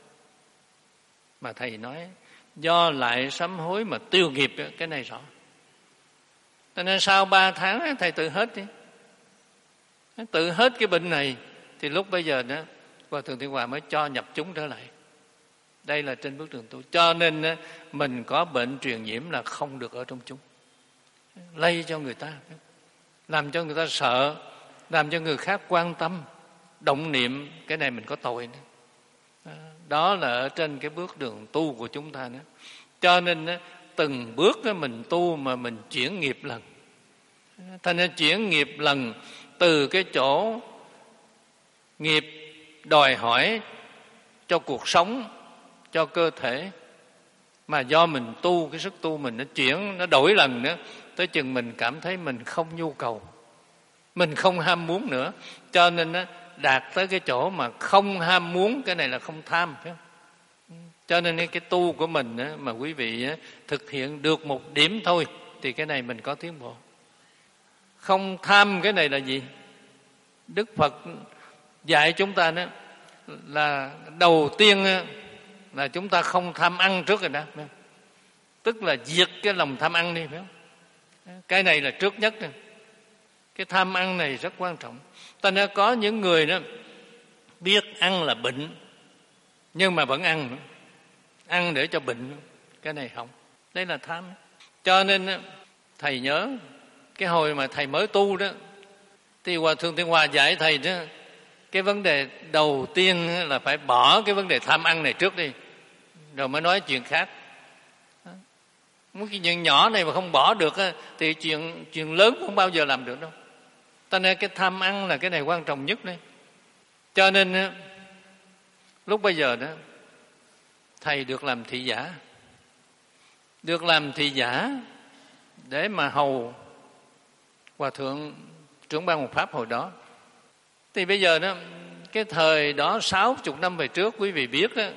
Mà thầy nói do lại sám hối mà tiêu nghiệp, cái này rõ. Cho nên sau ba tháng thầy tự hết đi, tự hết cái bệnh này. Thì lúc bây giờ đó Hòa thượng Thiên Hòa mới cho nhập chúng trở lại. Đây là trên bước đường tu. Cho nên mình có bệnh truyền nhiễm là không được ở trong chúng, lây cho người ta, làm cho người ta sợ, làm cho người khác quan tâm, động niệm, cái này mình có tội nữa. Đó là ở trên cái bước đường tu của chúng ta nữa. Cho nên từng bước mình tu mà mình chuyển nghiệp lần. Thành ra chuyển nghiệp lần từ cái chỗ nghiệp đòi hỏi cho cuộc sống, cho cơ thể, mà do mình tu, cái sức tu mình nó chuyển, nó đổi lần nữa, tới chừng mình cảm thấy mình không nhu cầu, mình không ham muốn nữa. Cho nên nó đạt tới cái chỗ mà không ham muốn, cái này là không tham, phải không? Cho nên cái tu của mình mà quý vị thực hiện được một điểm thôi thì cái này mình có tiến bộ. Không tham cái này là gì? Đức Phật dạy chúng ta đó là đầu tiên là chúng ta không tham ăn trước rồi đó, phải không? Tức là diệt cái lòng tham ăn đi, phải không? Cái này là trước nhất. Cái tham ăn này rất quan trọng. Ta nói có những người đó biết ăn là bệnh nhưng mà vẫn ăn, ăn để cho bệnh, cái này không. Đây là tham. Cho nên thầy nhớ cái hồi mà thầy mới tu đó thì Hòa thượng Thiên Hòa dạy thầy đó, cái vấn đề đầu tiên là phải bỏ cái vấn đề tham ăn này trước đi, rồi mới nói chuyện khác. Mấy cái chuyện nhỏ này mà không bỏ được thì chuyện chuyện lớn không bao giờ làm được đâu. Cho nên cái tham ăn là cái này quan trọng nhất đấy. Cho nên lúc bây giờ đó thầy được làm thị giả, được làm thị giả để mà hầu Hòa thượng trưởng ban một pháp hồi đó. Thì bây giờ đó, cái thời đó sáu chục năm về trước, quý vị biết đó,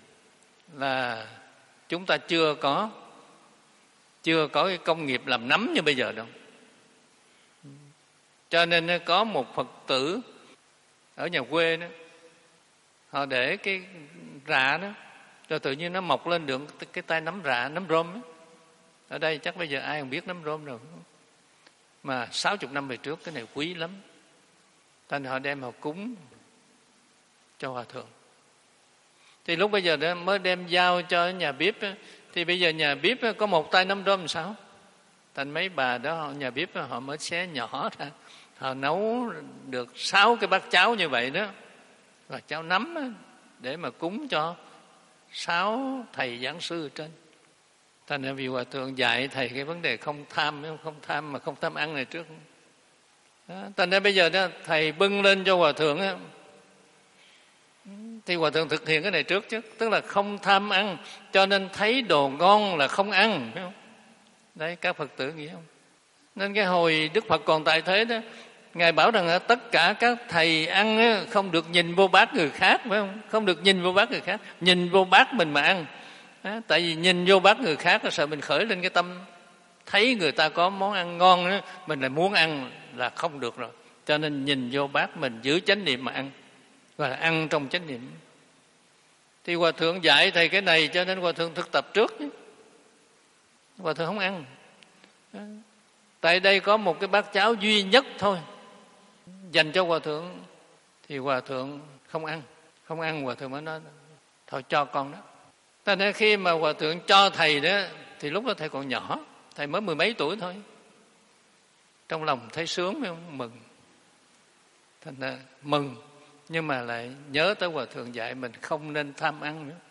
là chúng ta chưa có chưa có cái công nghiệp làm nấm như bây giờ đâu. Cho nên có một Phật tử ở nhà quê đó, họ để cái rạ đó, rồi tự nhiên nó mọc lên được cái tay nấm rạ, nấm rôm đó. Ở đây chắc bây giờ ai không biết nấm rôm rồi. Mà sáu chục năm về trước cái này quý lắm. Thành họ đem họ cúng cho Hòa thượng. Thì lúc bây giờ đó mới đem giao cho nhà bếp đó. Thì bây giờ nhà bếp đó, có một tay nấm rôm làm sao? Thành mấy bà đó, nhà bếp đó, họ mới xé nhỏ ra, họ nấu được sáu cái bát cháo như vậy đó, và cháo nấm đó, để mà cúng cho sáu thầy giảng sư ở trên. Thành ra vì Hòa thượng dạy thầy cái vấn đề không tham, không tham mà không tham ăn này trước. Đó, thành ra bây giờ đó thầy bưng lên cho Hòa thượng đó, thì Hòa thượng thực hiện cái này trước chứ, tức là không tham ăn, cho nên thấy đồ ngon là không ăn, phải không? Đấy, các Phật tử nghĩ không? Nên cái hồi Đức Phật còn tại thế đó, Ngài bảo rằng là tất cả các thầy ăn đó, không được nhìn vô bát người khác, phải không? Không được nhìn vô bát người khác, nhìn vô bát mình mà ăn. Đó, tại vì nhìn vô bát người khác là sợ mình khởi lên cái tâm thấy người ta có món ăn ngon đó, mình lại muốn ăn là không được rồi. Cho nên nhìn vô bát mình giữ chánh niệm mà ăn, và ăn trong chánh niệm. Thì Hòa thượng dạy thầy cái này, cho nên Hòa thượng thực tập trước chứ. Hòa thượng không ăn. Tại đây có một cái bát cháo duy nhất thôi, dành cho hòa thượng thì hòa thượng không ăn. Không ăn, hòa thượng mới nói thôi cho con đó. Cho nên khi mà hòa thượng cho thầy đó thì lúc đó thầy còn nhỏ, thầy mới mười mấy tuổi thôi. Trong lòng thấy sướng phải không? Mừng. Thành ra mừng, nhưng mà lại nhớ tới hòa thượng dạy mình không nên tham ăn nữa.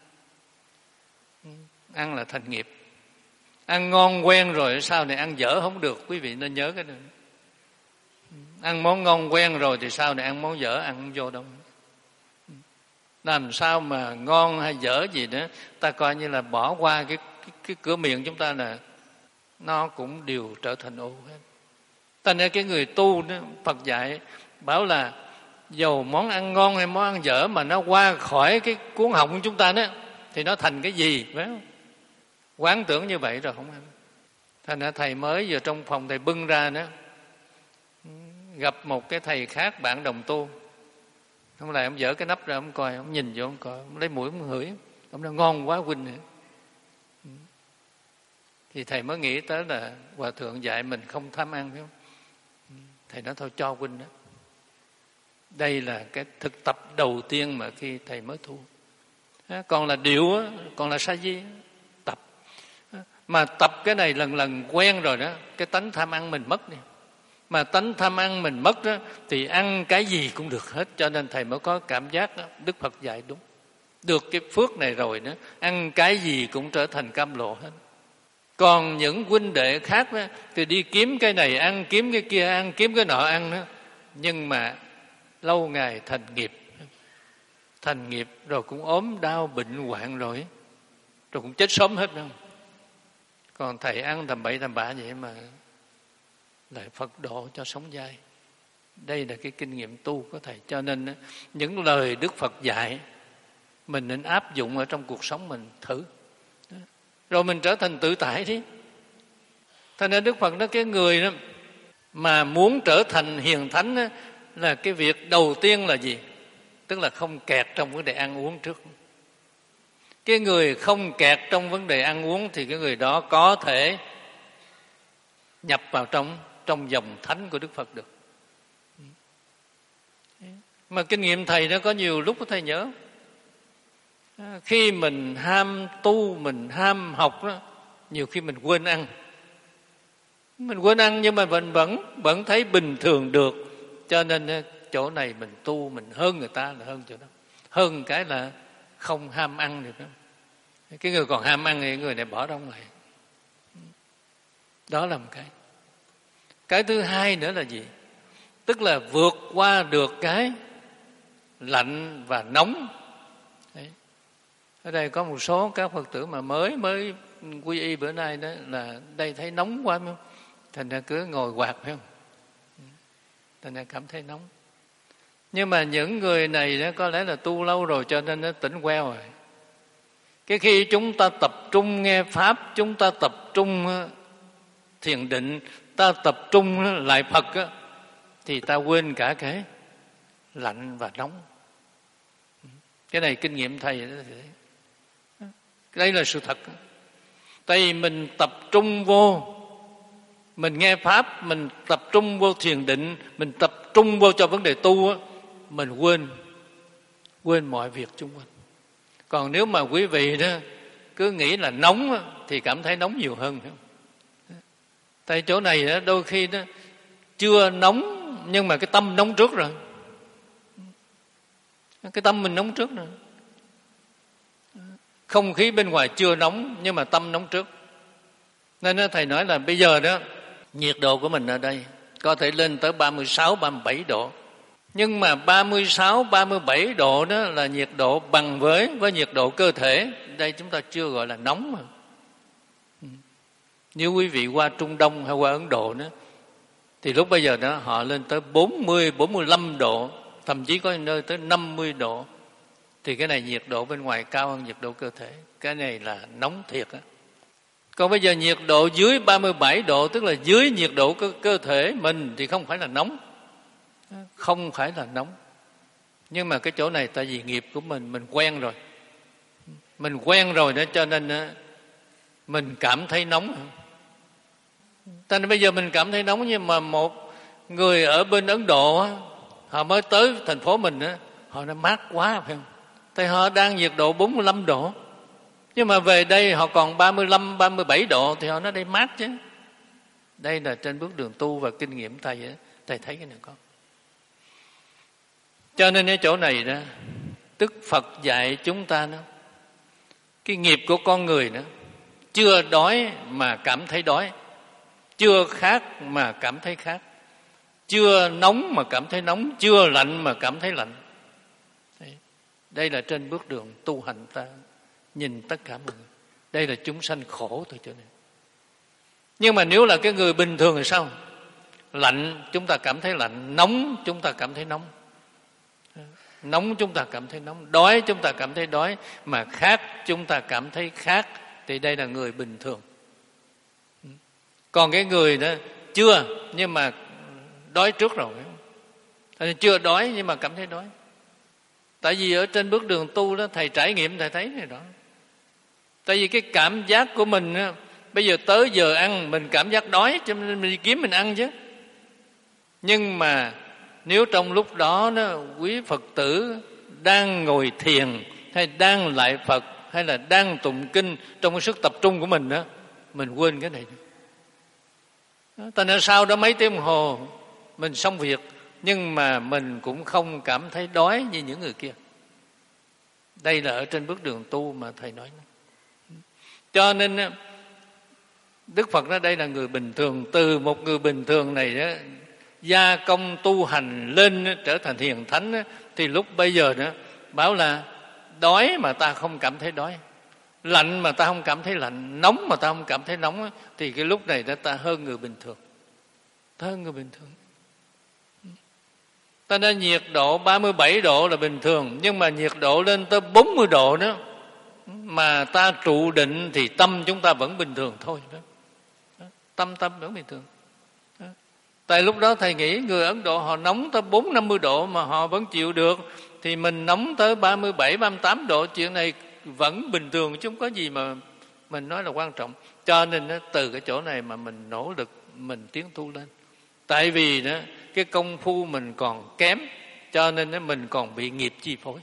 Ăn là thành nghiệp. Ăn ngon quen rồi sau này ăn dở không được, quý vị nên nhớ cái này. Ăn món ngon quen rồi thì sau này ăn món dở ăn không vô đâu. Làm sao mà ngon hay dở gì nữa, ta coi như là bỏ qua cái, cái, cái cửa miệng chúng ta là nó cũng đều trở thành ô hết. Thành ra cái người tu đó, Phật dạy bảo là dầu món ăn ngon hay món ăn dở mà nó qua khỏi cái cuống họng của chúng ta đó thì nó thành cái gì, phải không? Quán tưởng như vậy rồi không ăn. Thành ra thầy mới vừa trong phòng thầy bưng ra đó, gặp một cái thầy khác bạn đồng tu. Không lại ông dở cái nắp ra, ông coi, ông nhìn vô, ông coi, ông lấy mũi ông ngửi, ông nói ngon quá huynh nữa. Thì thầy mới nghĩ tới là hòa thượng dạy mình không tham ăn, phải không? Thầy nói thôi cho huynh đó. Đây là cái thực tập đầu tiên mà khi thầy mới tu. Còn là điệu, còn là sa di, tập. Mà tập cái này lần lần quen rồi đó, cái tánh tham ăn mình mất đi. Mà tánh tham ăn mình mất đó, thì ăn cái gì cũng được hết. Cho nên thầy mới có cảm giác đó, Đức Phật dạy đúng. Được cái phước này rồi đó, ăn cái gì cũng trở thành cam lộ hết. Còn những huynh đệ khác đó, thì đi kiếm cái này ăn, kiếm cái kia ăn, kiếm cái nọ ăn đó. Nhưng mà lâu ngày thành nghiệp. Thành nghiệp rồi cũng ốm đau bệnh hoạn rồi. Rồi cũng chết sớm hết đâu. Còn thầy ăn tầm bậy tầm bạ vậy mà lại Phật độ cho sống dai. Đây là cái kinh nghiệm tu của thầy. Cho nên những lời Đức Phật dạy mình nên áp dụng ở trong cuộc sống mình thử. Rồi mình trở thành tự tại đi. Thế nên Đức Phật nói cái người đó mà muốn trở thành hiền thánh đó, là cái việc đầu tiên là gì? Tức là không kẹt trong vấn đề ăn uống trước. Cái người không kẹt trong vấn đề ăn uống thì cái người đó có thể nhập vào trong trong dòng thánh của Đức Phật được. Mà kinh nghiệm thầy nó có nhiều lúc thầy nhớ, khi mình ham tu, mình ham học đó, nhiều khi mình quên ăn. Mình quên ăn nhưng mà mình vẫn vẫn thấy bình thường được. Cho nên chỗ này mình tu mình hơn người ta là hơn chỗ đó. Hơn cái là không ham ăn được đó. Cái người còn ham ăn thì người này bỏ ra ngoài. Đó là một cái. Cái thứ hai nữa là gì? Tức là vượt qua được cái lạnh và nóng. Đấy. Ở đây có một số các Phật tử mà mới mới quy y bữa nay đó là đây thấy nóng quá phải không? Thành ra cứ ngồi quạt phải không? Thành ra cảm thấy nóng. Nhưng mà những người này đó có lẽ là tu lâu rồi cho nên nó tỉnh queo rồi. Cái khi chúng ta tập trung nghe Pháp, chúng ta tập trung thiền định, ta tập trung lại Phật á, thì ta quên cả cái lạnh và nóng. Cái này kinh nghiệm thầy đó. Đây là sự thật. Tại vì mình tập trung vô, mình nghe Pháp, mình tập trung vô thiền định, mình tập trung vô cho vấn đề tu á, mình quên quên mọi việc xung quanh. Còn nếu mà quý vị đó cứ nghĩ là nóng á, thì cảm thấy nóng nhiều hơn. Tại chỗ này đó, đôi khi đó chưa nóng nhưng mà cái tâm nóng trước rồi. Cái tâm mình nóng trước rồi. Không khí bên ngoài chưa nóng nhưng mà tâm nóng trước. Nên đó, thầy nói là bây giờ đó nhiệt độ của mình ở đây có thể lên tới ba mươi sáu, ba mươi bảy độ. Nhưng mà ba mươi sáu, ba mươi bảy độ đó là nhiệt độ bằng với với nhiệt độ cơ thể. Đây chúng ta chưa gọi là nóng mà. Nếu quý vị qua Trung Đông hay qua Ấn Độ đó, thì lúc bây giờ đó họ lên tới bốn mươi, bốn mươi lăm độ, thậm chí có nơi tới năm mươi độ. Thì cái này nhiệt độ bên ngoài cao hơn nhiệt độ cơ thể. Cái này là nóng thiệt á. Còn bây giờ nhiệt độ dưới ba mươi bảy độ, tức là dưới nhiệt độ cơ, cơ thể mình thì không phải là nóng. Không phải là nóng. Nhưng mà cái chỗ này tại vì nghiệp của mình, mình quen rồi. Mình quen rồi đó cho nên mình cảm thấy nóng. Cho nên bây giờ mình cảm thấy nóng, nhưng mà một Người ở bên Ấn Độ á, họ mới tới thành phố mình á, họ nói mát quá phải không? Tại họ đang nhiệt độ bốn mươi lăm độ. Nhưng mà về đây họ còn ba mươi lăm, ba mươi bảy độ thì họ nói đây mát chứ. Đây là trên bước đường tu và kinh nghiệm Thầy á, Thầy thấy cái này con. Cho nên ở chỗ này đó, Đức Phật dạy chúng ta đó, cái nghiệp của con người đó, chưa đói mà cảm thấy đói, chưa khát mà cảm thấy khát, chưa nóng mà cảm thấy nóng, chưa lạnh mà cảm thấy lạnh. Đây là trên bước đường tu hành ta nhìn tất cả mọi người. Đây là chúng sanh khổ thôi chỗ này. Nhưng mà nếu là cái người bình thường thì sao? Lạnh chúng ta cảm thấy lạnh, nóng chúng ta cảm thấy nóng. Nóng chúng ta cảm thấy nóng, đói chúng ta cảm thấy đói, mà khát chúng ta cảm thấy khát. Thì đây là người bình thường. Còn cái người đó chưa, nhưng mà đói trước rồi. Chưa đói nhưng mà cảm thấy đói. Tại vì ở trên bước đường tu đó, Thầy trải nghiệm Thầy thấy này đó. Tại vì cái cảm giác của mình đó, bây giờ tới giờ ăn mình cảm giác đói cho nên mình đi kiếm mình ăn chứ. Nhưng mà nếu trong lúc đó, đó quý Phật tử đang ngồi thiền hay đang lại Phật hay là đang tụng kinh trong cái sức tập trung của mình đó, mình quên cái này. Tại nên sau đó mấy tiếng đồng hồ mình xong việc, nhưng mà mình cũng không cảm thấy đói như những người kia. Đây là ở trên bước đường tu mà Thầy nói. Cho nên Đức Phật nói đây là người bình thường. Từ một người bình thường này đó, gia công tu hành lên trở thành hiền thánh đó, thì lúc bây giờ đó bảo là đói mà ta không cảm thấy đói, lạnh mà ta không cảm thấy lạnh, nóng mà ta không cảm thấy nóng, thì cái lúc này đó ta hơn người bình thường. Ta hơn người bình thường. Ta đã nhiệt độ ba mươi bảy độ là bình thường, nhưng mà nhiệt độ lên tới bốn mươi độ đó mà ta trụ định thì tâm chúng ta vẫn bình thường thôi. Đó. Tâm tâm vẫn bình thường. Đó. Tại lúc đó Thầy nghĩ người Ấn Độ họ nóng tới bốn năm mươi độ mà họ vẫn chịu được, thì mình nóng tới ba mươi bảy, ba mươi tám độ, chuyện này vẫn bình thường chứ không có gì mà mình nói là quan trọng. Cho nên đó, từ cái chỗ này mà mình nỗ lực mình tiến tu lên. Tại vì đó cái công phu mình còn kém, cho nên đó, mình còn bị nghiệp chi phối.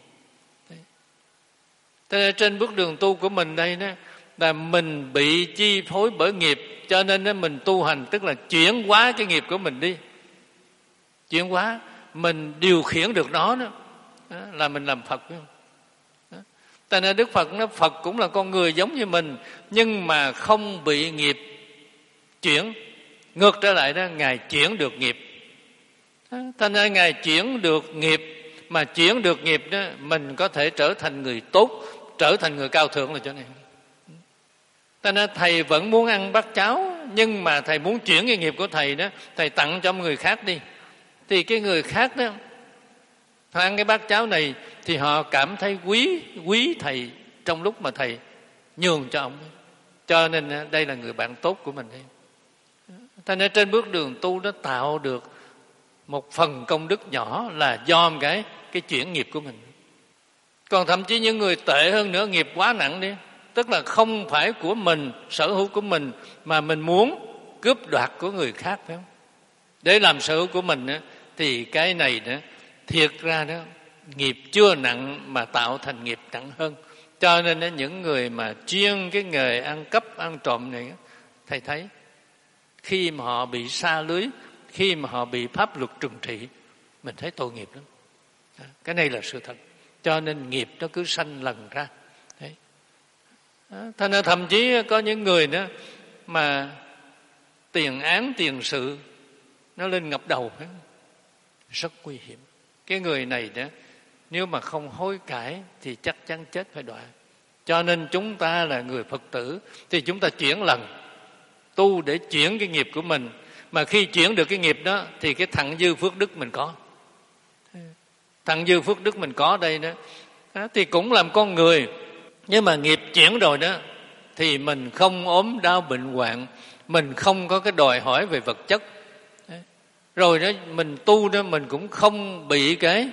Thế nên trên bước đường tu của mình đây đó, là mình bị chi phối bởi nghiệp, cho nên đó, mình tu hành tức là chuyển hóa cái nghiệp của mình đi. Chuyển hóa, mình điều khiển được nó đó, đó là mình làm Phật. Đó. Tại nên Đức Phật nói Phật cũng là con người giống như mình, nhưng mà không bị nghiệp chuyển. Ngược trở lại đó, Ngài chuyển được nghiệp. Thành ra Ngài chuyển được nghiệp, mà chuyển được nghiệp đó, mình có thể trở thành người tốt, trở thành người cao thượng là chỗ này. Thành ra Thầy vẫn muốn ăn bát cháo, nhưng mà Thầy muốn chuyển cái nghiệp của Thầy đó, Thầy tặng cho người khác đi. Thì cái người khác đó, họ ăn cái bát cháo này thì họ cảm thấy quý quý Thầy trong lúc mà Thầy nhường cho ông. Cho nên đây là người bạn tốt của mình đây. Thành ra trên bước đường tu nó tạo được một phần công đức nhỏ là do một cái cái chuyển nghiệp của mình. Còn thậm chí những người tệ hơn nữa, nghiệp quá nặng đi, tức là không phải của mình, sở hữu của mình, mà mình muốn cướp đoạt của người khác, phải không? Để làm sở hữu của mình thì cái này đó, thiệt ra đó nghiệp chưa nặng mà tạo thành nghiệp nặng hơn. Cho nên những người mà chuyên cái nghề ăn cắp, ăn trộm này, Thầy thấy khi mà họ bị sa lưới, khi mà họ bị pháp luật trừng trị, mình thấy tội nghiệp lắm. Cái này là sự thật. Cho nên nghiệp nó cứ sanh lần ra. Đấy. Thành ra thậm chí có những người đó mà tiền án tiền sự nó lên ngập đầu, rất nguy hiểm. Cái người này đó nếu mà không hối cải thì chắc chắn chết phải đọa. Cho nên chúng ta là người Phật tử thì chúng ta chuyển lần, tu để chuyển cái nghiệp của mình. Mà khi chuyển được cái nghiệp đó thì cái thặng dư phước đức mình có. Thặng dư phước đức mình có đây đó, đó thì cũng làm con người. Nhưng mà nghiệp chuyển rồi đó thì mình không ốm đau bệnh hoạn, mình không có cái đòi hỏi về vật chất. Đấy. Rồi đó mình tu đó mình cũng không bị cái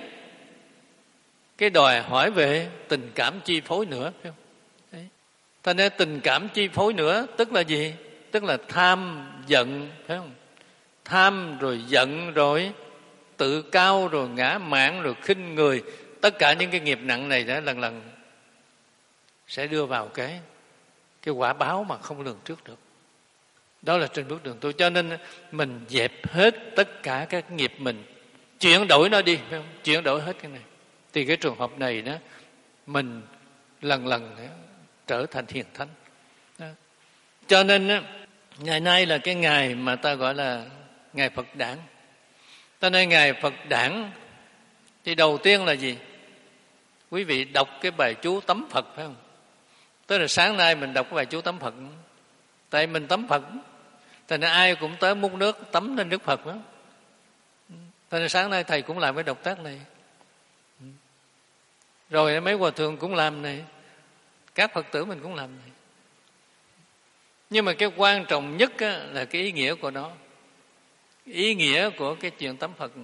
cái đòi hỏi về tình cảm chi phối nữa, phải không? Đấy. Thành ra tình cảm chi phối nữa tức là gì? Tức là tham giận, phải không? tham rồi giận rồi tự cao rồi ngã mạn rồi khinh người, tất cả những cái nghiệp nặng này đó lần lần sẽ đưa vào cái cái quả báo mà không lường trước được. Đó là trên bước đường tu. Cho nên mình dẹp hết tất cả các nghiệp mình, chuyển đổi nó đi, phải không? Chuyển đổi hết cái này. Thì cái trường hợp này đó mình lần lần đó, trở thành hiền thánh. Đó. Cho nên đó, ngày nay là cái ngày mà ta gọi là ngày Phật đản. Cho nên ngày Phật đản thì đầu tiên là gì? Quý vị đọc cái bài chú tắm Phật, phải không? Tức là sáng nay mình đọc cái bài chú tắm Phật, tại mình tắm Phật, thành ra ai cũng tới múc nước tắm lên Đức Phật đó. Thành ra sáng nay thầy cũng làm cái động tác này, rồi mấy hòa thượng cũng làm này, các Phật tử mình cũng làm này. Nhưng mà cái quan trọng nhất á, là cái ý nghĩa của nó, ý nghĩa của cái chuyện tắm Phật.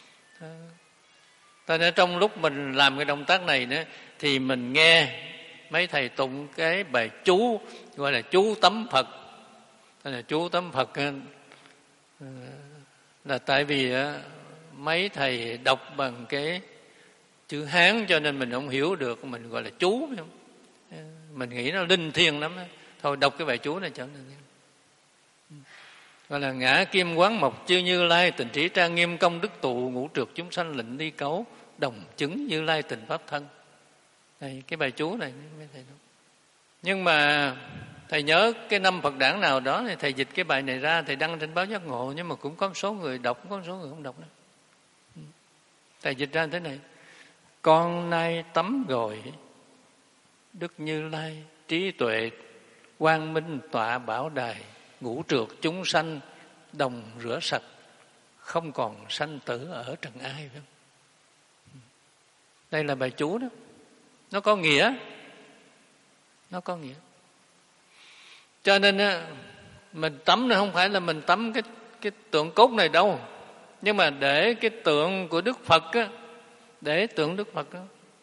Thành ra trong lúc mình làm cái động tác này nữa, thì mình nghe mấy thầy tụng cái bài chú gọi là chú tắm Phật. Thế là chú tắm Phật là tại vì mấy thầy đọc bằng cái chữ Hán cho nên mình không hiểu được, mình gọi là chú, mình nghĩ nó linh thiêng lắm. Thôi đọc cái bài chú này cho nên gọi là ngã kim quán mộc chư Như Lai, tình trí trang nghiêm công đức tụ, ngũ trược chúng sanh lịnh ly cấu, đồng chứng Như Lai tình pháp thân. Đây, cái bài chú này mấy thầy đọc. Nhưng mà thầy nhớ cái năm Phật đản nào đó thì thầy dịch cái bài này ra, thầy đăng trên báo Giác Ngộ, nhưng mà cũng có một số người đọc, cũng có một số người không đọc nữa. Thầy dịch ra thế này: con nay tắm gội Đức Như Lai, trí tuệ quang minh tọa bảo đài, ngũ trược chúng sanh đồng rửa sạch, không còn sanh tử ở trần ai. Phải không? Đây là bài chú đó, nó có nghĩa, nó có nghĩa. Cho nên á, mình tắm nó không phải là mình tắm cái cái tượng cốt này đâu, nhưng mà để cái tượng của Đức Phật á, để tượng Đức Phật á,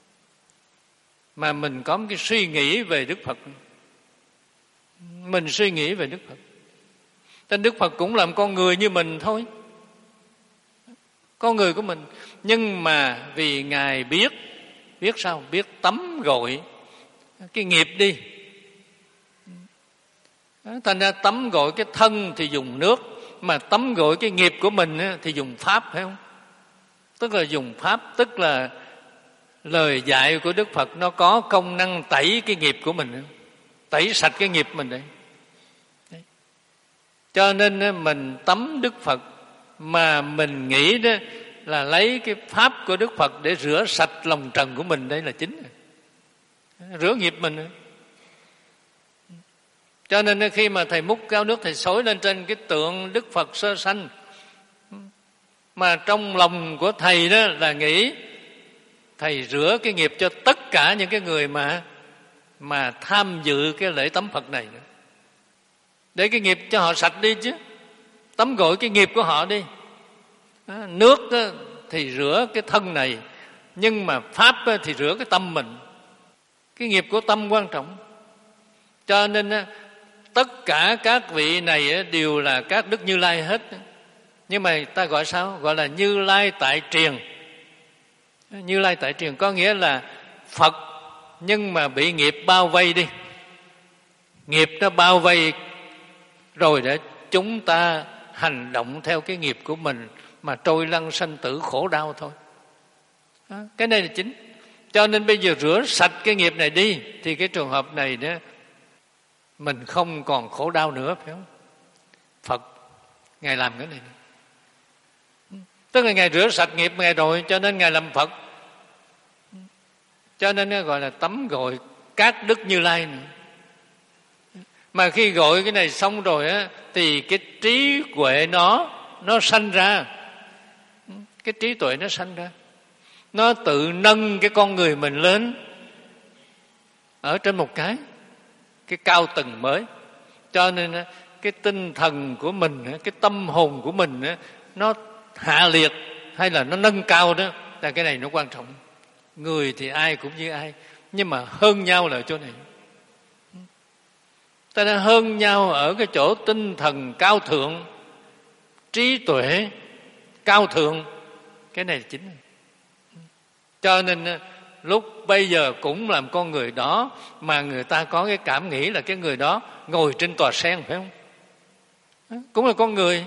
mà mình có một cái suy nghĩ về Đức Phật, mình suy nghĩ về Đức Phật. Tên Đức Phật cũng làm con người như mình thôi, con người của mình, nhưng mà vì Ngài biết, biết sao? Biết tắm gội cái nghiệp đi. Thành ra tắm gội cái thân thì dùng nước, mà tắm gội cái nghiệp của mình thì dùng pháp, phải không? Tức là dùng pháp, tức là lời dạy của Đức Phật nó có công năng tẩy cái nghiệp của mình, tẩy sạch cái nghiệp mình đấy. đấy. Cho nên mình tắm Đức Phật mà mình nghĩ đó là lấy cái pháp của Đức Phật để rửa sạch lòng trần của mình, đây là chính rồi. Rửa nghiệp mình. Cho nên khi mà thầy múc gáo nước, thầy xối lên trên cái tượng Đức Phật sơ sanh, mà trong lòng của thầy đó là nghĩ thầy rửa cái nghiệp cho tất cả những cái người mà mà tham dự cái lễ tắm Phật này nữa, để cái nghiệp cho họ sạch đi chứ, tắm gội cái nghiệp của họ đi. Nước thì rửa cái thân này, nhưng mà pháp thì rửa cái tâm mình. Cái nghiệp của tâm quan trọng. Cho nên tất cả các vị này đều là các Đức Như Lai hết. Nhưng mà ta gọi sao? Gọi là Như Lai tại triền. Như Lai tại triền có nghĩa là Phật nhưng mà bị nghiệp bao vây đi. Nghiệp nó bao vây rồi để chúng ta hành động theo cái nghiệp của mình mà trôi lăn sanh tử khổ đau thôi. Đó, cái này là chính. Cho nên bây giờ rửa sạch cái nghiệp này đi, thì cái trường hợp này đó mình không còn khổ đau nữa, phải không? Phật Ngài làm cái này, tức là Ngài rửa sạch nghiệp Ngài rồi, cho nên Ngài làm Phật. Cho nên gọi là tắm gội các Đức Như Lai nữa. Mà khi gọi cái này xong rồi á, thì cái trí huệ nó nó sanh ra, cái trí tuệ nó sanh ra, nó tự nâng cái con người mình lên ở trên một cái cái cao tầng mới. Cho nên cái tinh thần của mình, cái tâm hồn của mình nó hạ liệt hay là nó nâng cao đó, là cái này nó quan trọng. Người thì ai cũng như ai, nhưng mà hơn nhau là ở chỗ này. Ta đã hơn nhau ở cái chỗ tinh thần cao thượng, trí tuệ cao thượng. Cái này là chính. Cho nên lúc bây giờ cũng làm con người đó mà người ta có cái cảm nghĩ là cái người đó ngồi trên tòa sen, phải không? Cũng là con người.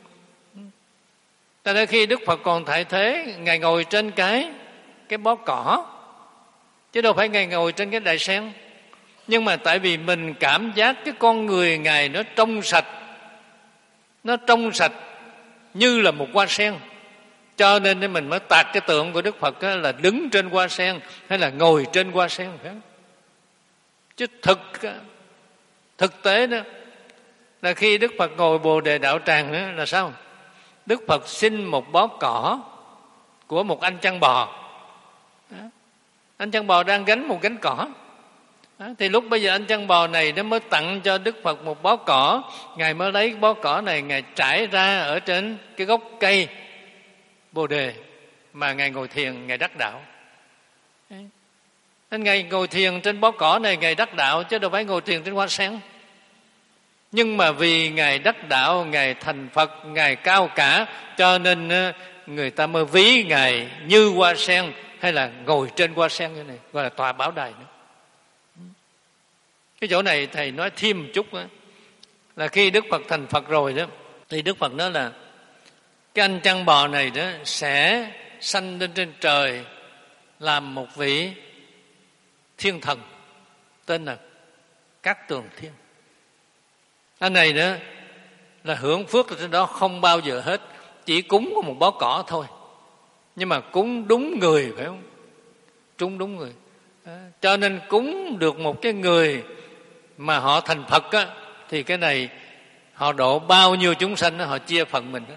Tại nên khi Đức Phật còn tại thế, Ngài ngồi trên cái cái bó cỏ, chứ đâu phải Ngài ngồi trên cái đài sen. Nhưng mà tại vì mình cảm giác cái con người Ngài nó trong sạch, nó trong sạch như là một hoa sen, cho nên mình mới tạc cái tượng của Đức Phật là đứng trên hoa sen hay là ngồi trên hoa sen, phải không? Chứ thực thực tế đó là khi Đức Phật ngồi Bồ Đề Đạo Tràng đó là sao? Đức Phật xin một bó cỏ của một anh chăn bò. Anh chăn bò đang gánh một gánh cỏ. Thì lúc bây giờ anh chăn bò này nó mới tặng cho Đức Phật một bó cỏ. Ngài mới lấy bó cỏ này, Ngài trải ra ở trên cái gốc cây Bồ Đề mà Ngài ngồi thiền, Ngài đắc đạo. Nên Ngài ngồi thiền trên bó cỏ này, Ngài đắc đạo, chứ đâu phải ngồi thiền trên hoa sen. Nhưng mà vì Ngài đắc đạo, Ngài thành Phật, Ngài cao cả, cho nên người ta mới ví Ngài như hoa sen hay là ngồi trên hoa sen như này, gọi là tòa bảo đài nữa. Cái chỗ này thầy nói thêm một chút đó, là khi Đức Phật thành Phật rồi đó, thì Đức Phật nói là cái anh chăn bò này đó sẽ sanh lên trên trời làm một vị thiên thần tên là Cát Tường Thiên. Anh này đó là hưởng phước ở trên đó không bao giờ hết, chỉ cúng có một bó cỏ thôi, nhưng mà cúng đúng người, phải không? Cúng đúng người. Cho nên cúng được một cái người mà họ thành Phật á, thì cái này họ độ bao nhiêu chúng sanh đó, họ chia phần mình đó.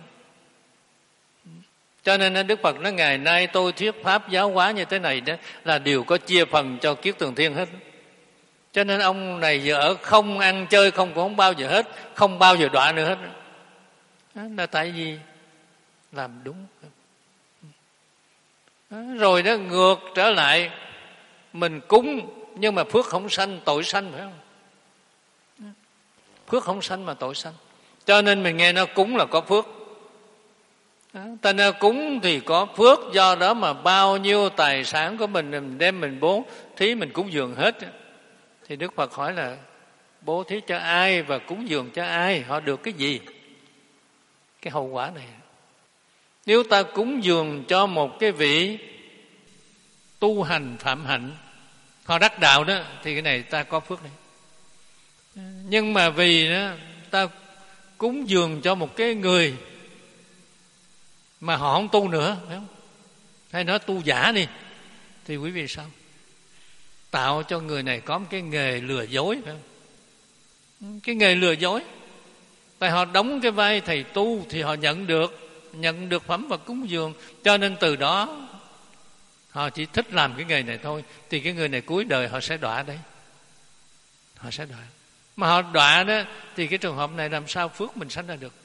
Cho nên Đức Phật nói ngày nay tôi thuyết pháp giáo hóa như thế này đó là đều có chia phần cho Kiết Tường Thiên hết. Cho nên ông này giờ ở không ăn chơi không cũng không bao giờ hết, không bao giờ đọa nữa hết. Đó là tại vì làm đúng. Đó, rồi đó ngược trở lại mình cúng nhưng mà phước không sanh, tội sanh, phải không? Phước không sanh mà tội sanh. Cho nên mình nghe nó cúng là có phước. Ta nên cúng thì có phước, do đó mà bao nhiêu tài sản của mình mình đem mình bố thí, mình cúng dường hết. Thì Đức Phật hỏi là bố thí cho ai và cúng dường cho ai, họ được cái gì? Cái hậu quả này, nếu ta cúng dường cho một cái vị tu hành phạm hạnh, họ đắc đạo đó, thì cái này ta có phước này. Nhưng mà vì đó, ta cúng dường cho một cái người mà họ không tu nữa, phải không? Hay nói tu giả đi, thì quý vị sao? Tạo cho người này có một cái nghề lừa dối, phải không? Cái nghề lừa dối. Tại họ đóng cái vai thầy tu thì họ nhận được nhận được phẩm vật cúng dường, cho nên từ đó họ chỉ thích làm cái nghề này thôi. Thì cái người này cuối đời họ sẽ đọa đấy, họ sẽ đọa. Mà họ đọa đó thì cái trường hợp này làm sao phước mình sanh ra được?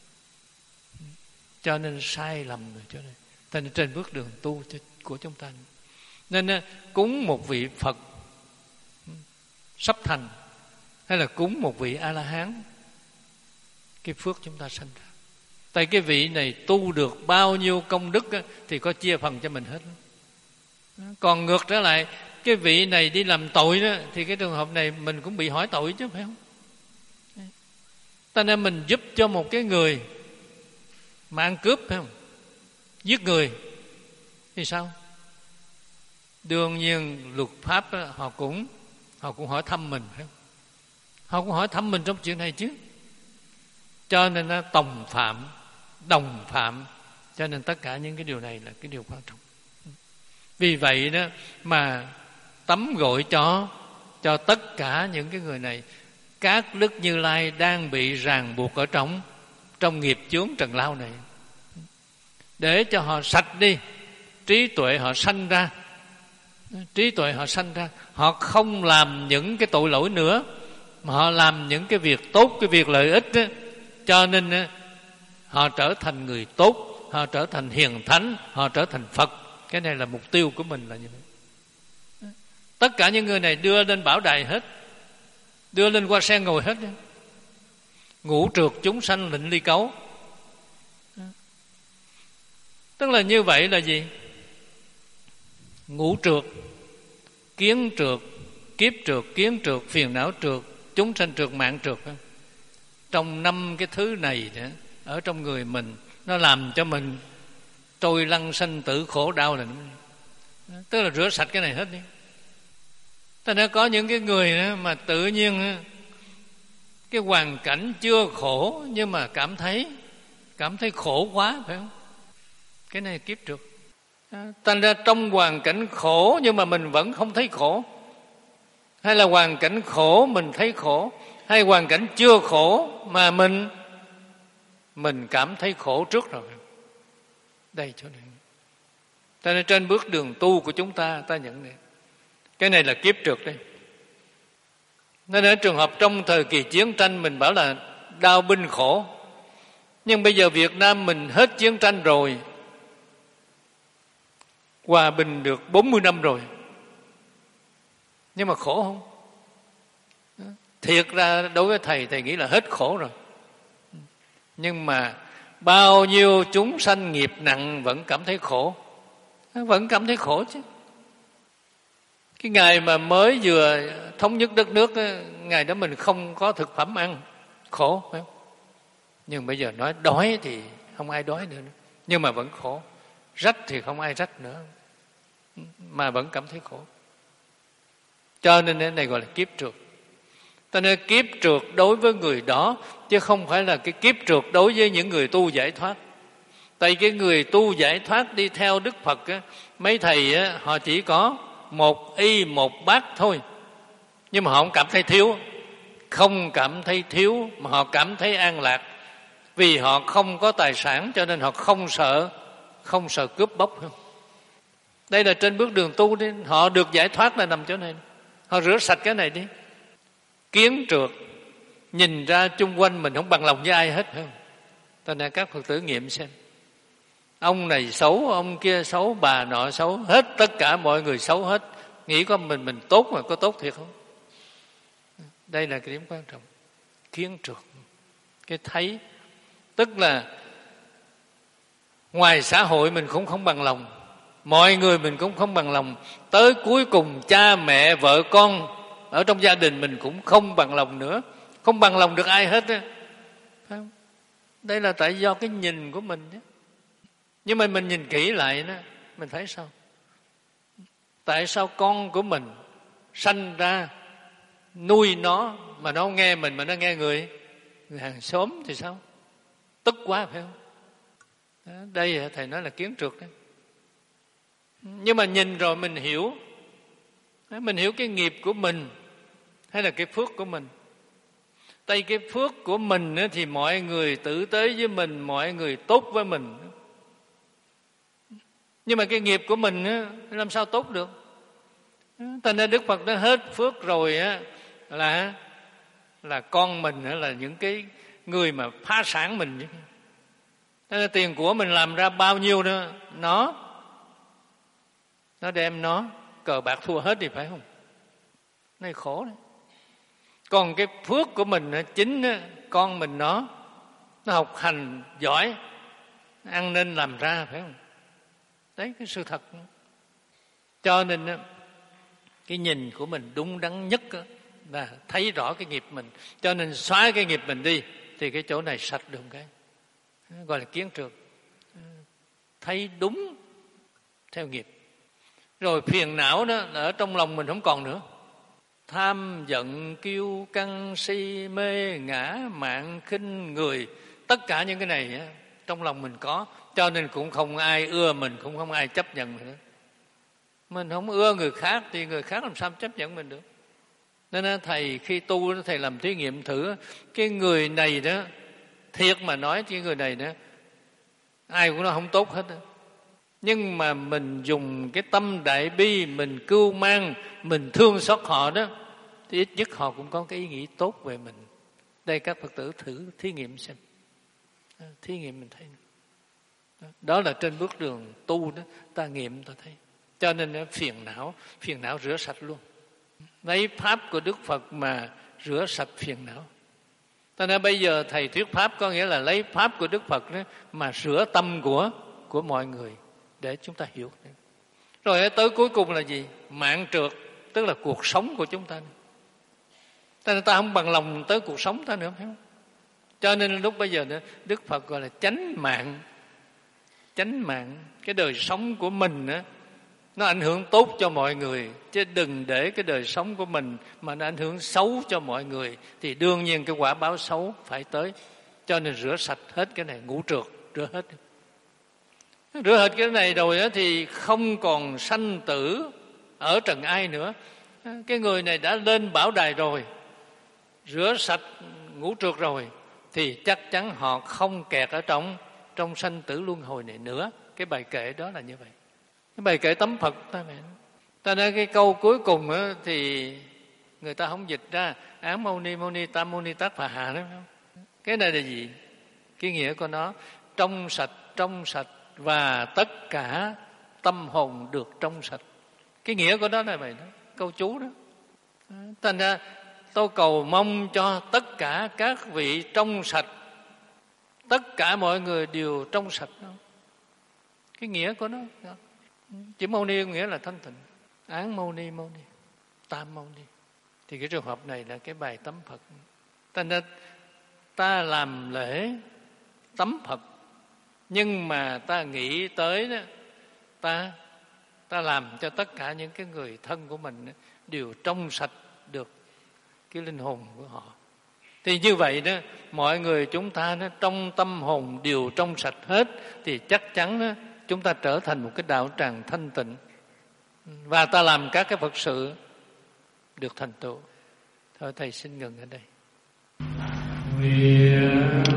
Cho nên sai lầm rồi. Cho nên thành trên bước đường tu của chúng ta, nên cúng một vị Phật sắp thành hay là cúng một vị A-la-hán, cái phước chúng ta sanh ra. Tại cái vị này tu được bao nhiêu công đức á, thì có chia phần cho mình hết. Còn ngược trở lại, cái vị này đi làm tội đó, thì cái trường hợp này mình cũng bị hỏi tội chứ, phải không? Ta nên mình giúp cho một cái người mà ăn cướp, phải không? Giết người thì sao? Đương nhiên luật pháp đó, họ cũng họ cũng hỏi thăm mình, phải không? Họ cũng hỏi thăm mình trong chuyện này chứ. Cho nên nó tòng phạm, đồng phạm. Cho nên tất cả những cái điều này là cái điều quan trọng. Vì vậy đó mà tắm gội cho cho tất cả những cái người này, các đức Như Lai đang bị ràng buộc ở trong trong nghiệp chướng trần lao này, để cho họ sạch đi, trí tuệ họ sanh ra, trí tuệ họ sanh ra, họ không làm những cái tội lỗi nữa, mà họ làm những cái việc tốt, cái việc lợi ích đó. Cho nên đó, họ trở thành người tốt, họ trở thành hiền thánh, họ trở thành Phật. Cái này là mục tiêu của mình là như vậy. Tất cả những người này đưa lên bảo đài hết, đưa lên hoa sen ngồi hết. Ngũ trượt chúng sanh lịnh ly cấu, Tức là như vậy là gì? Ngũ trượt, kiến trượt, kiếp trượt, kiến trượt, phiền não trượt, chúng sanh trượt, mạng trượt. Trong năm cái thứ này đó, ở trong người mình, nó làm cho mình trôi lăn sanh tử khổ đau là tức là rửa sạch cái này hết đi. Thế nên có những cái người đó mà tự nhiên cái hoàn cảnh chưa khổ nhưng mà cảm thấy cảm thấy khổ quá, phải không? Cái này kiếp trượt. Thành ra trong hoàn cảnh khổ nhưng mà mình vẫn không thấy khổ, hay là hoàn cảnh khổ mình thấy khổ, hay hoàn cảnh chưa khổ mà mình mình cảm thấy khổ trước rồi. Đây chỗ này. Cho nên trên bước đường tu của chúng ta, ta nhận này, cái này là kiếp trượt đây. Nên ở trường hợp trong thời kỳ chiến tranh mình bảo là đau binh khổ, nhưng bây giờ Việt Nam mình hết chiến tranh rồi, hòa bình được bốn mươi năm rồi, nhưng mà khổ không? Thiệt ra đối với thầy, thầy nghĩ là hết khổ rồi. Nhưng mà bao nhiêu chúng sanh nghiệp nặng vẫn cảm thấy khổ, vẫn cảm thấy khổ chứ. Cái ngày mà mới vừa thống nhất đất nước, ngày đó mình không có thực phẩm ăn, khổ, phải không? Nhưng bây giờ nói đói thì không ai đói nữa, nhưng mà vẫn khổ. Rách thì không ai rách nữa, mà vẫn cảm thấy khổ. Cho nên cái này gọi là kiếp trượt. Cho nên kiếp trượt đối với người đó, chứ không phải là cái kiếp trượt đối với những người tu giải thoát. Tại cái người tu giải thoát đi theo Đức Phật á, mấy thầy á, họ chỉ có một y một bát thôi, nhưng mà họ không cảm thấy thiếu. Không cảm thấy thiếu mà họ cảm thấy an lạc. Vì họ không có tài sản cho nên họ không sợ Không sợ cướp bóc. Đây là trên bước đường tu đi. Họ được giải thoát là nằm chỗ này. Họ rửa sạch cái này đi. Kiến trượt, nhìn ra chung quanh mình không bằng lòng với ai hết, phải không? Cho nên các Phật tử nghiệm xem, ông này xấu, ông kia xấu, bà nọ xấu, hết tất cả mọi người xấu hết. Nghĩ có mình mình tốt mà có tốt thiệt không? Đây là cái điểm quan trọng. Kiến trượt, cái thấy, tức là ngoài xã hội mình cũng không bằng lòng, mọi người mình cũng không bằng lòng, tới cuối cùng cha mẹ vợ con ở trong gia đình mình cũng không bằng lòng nữa, không bằng lòng được ai hết á, phải không? Đây là tại do cái nhìn của mình đó. Nhưng mà mình nhìn kỹ lại đó, mình thấy sao? Tại sao con của mình sanh ra nuôi nó mà nó không nghe mình, mà nó nghe người người hàng xóm thì sao? Tức quá, phải không? Đó, đây thầy nói là kiến trượt đấy. Nhưng mà nhìn rồi mình hiểu, mình hiểu cái nghiệp của mình hay là cái phước của mình. Tại cái phước của mình thì mọi người tử tế với mình, mọi người tốt với mình. Nhưng mà cái nghiệp của mình làm sao tốt được? Thành ra Đức Phật đã hết phước rồi á, là là con mình là những cái người mà phá sản mình. Thế là tiền của mình làm ra bao nhiêu đó, nó nó đem nó cờ bạc thua hết thì phải không? Này khổ đấy. Còn cái phước của mình chính con mình nó nó học hành giỏi, ăn nên làm ra, phải không? Đấy cái sự thật. Cho nên cái nhìn của mình đúng đắn nhất là thấy rõ cái nghiệp mình. Cho nên xóa cái nghiệp mình đi thì cái chỗ này sạch được cái, gọi là kiến trượt. Thấy đúng theo nghiệp. Rồi phiền não đó ở trong lòng mình không còn nữa. Tham giận kiêu căng si mê ngã mạn khinh người, tất cả những cái này á, trong lòng mình có, cho nên cũng không ai ưa mình, cũng không ai chấp nhận mình nữa. Mình không ưa người khác thì người khác làm sao chấp nhận mình được. Nên thầy khi tu thầy làm thí nghiệm thử cái người này đó, thiệt mà nói cái người này đó ai cũng nói không tốt hết đó. Nhưng mà mình dùng cái tâm đại bi, mình cưu mang, mình thương xót họ đó, thì ít nhất họ cũng có cái ý nghĩ tốt về mình. Đây các Phật tử thử thí nghiệm xem. Thí nghiệm mình thấy. Đó là trên bước đường tu đó, ta nghiệm ta thấy. Cho nên phiền não, phiền não rửa sạch luôn. Lấy pháp của Đức Phật mà rửa sạch phiền não. Cho nên bây giờ thầy thuyết pháp có nghĩa là lấy pháp của Đức Phật đó mà sửa tâm của của mọi người để chúng ta hiểu. Rồi tới cuối cùng là gì? Mạng trượt, tức là cuộc sống của chúng ta. Cho nên ta không bằng lòng tới cuộc sống ta nữa, phải không? Cho nên lúc bây giờ nữa, Đức Phật gọi là chánh mạng. Chánh mạng, cái đời sống của mình á, nó ảnh hưởng tốt cho mọi người, chứ đừng để cái đời sống của mình mà nó ảnh hưởng xấu cho mọi người, thì đương nhiên cái quả báo xấu phải tới. Cho nên rửa sạch hết cái này, ngũ trượt, rửa hết. Rửa hết cái này rồi á, thì không còn sanh tử ở trần ai nữa. Cái người này đã lên bảo đài rồi, rửa sạch ngũ trượt rồi, thì chắc chắn họ không kẹt ở trong trong sanh tử luân hồi này nữa. Cái bài kệ đó là như vậy. Cái bài kệ tấm Phật ta vậy. Ta nói cái câu cuối cùng á, thì người ta không dịch ra Án Mâu Ni Mâu Ni Tam Mâu Ni Tát Phà Hà đó, không? Cái này là gì? Cái nghĩa của nó trong sạch, trong sạch và tất cả tâm hồn được trong sạch. Cái nghĩa của nó là vậy đó, câu chú đó. Thành ra tôi cầu mong cho tất cả các vị trong sạch, tất cả mọi người đều trong sạch đó. Cái nghĩa của nó đó. Chữ Mâu Ni nghĩa là thanh tịnh. Án Mâu Ni Mâu Ni, Tam Mâu Ni. Thì cái trường hợp này là cái bài tấm Phật. Thành ra ta làm lễ tấm Phật, nhưng mà ta nghĩ tới đó, ta ta làm cho tất cả những cái người thân của mình đều trong sạch được cái linh hồn của họ. Thì như vậy đó, mọi người chúng ta đó, trong tâm hồn đều trong sạch hết, thì chắc chắn đó, chúng ta trở thành một cái đạo tràng thanh tịnh, và ta làm các cái Phật sự được thành tựu. Thôi thầy xin ngừng ở đây.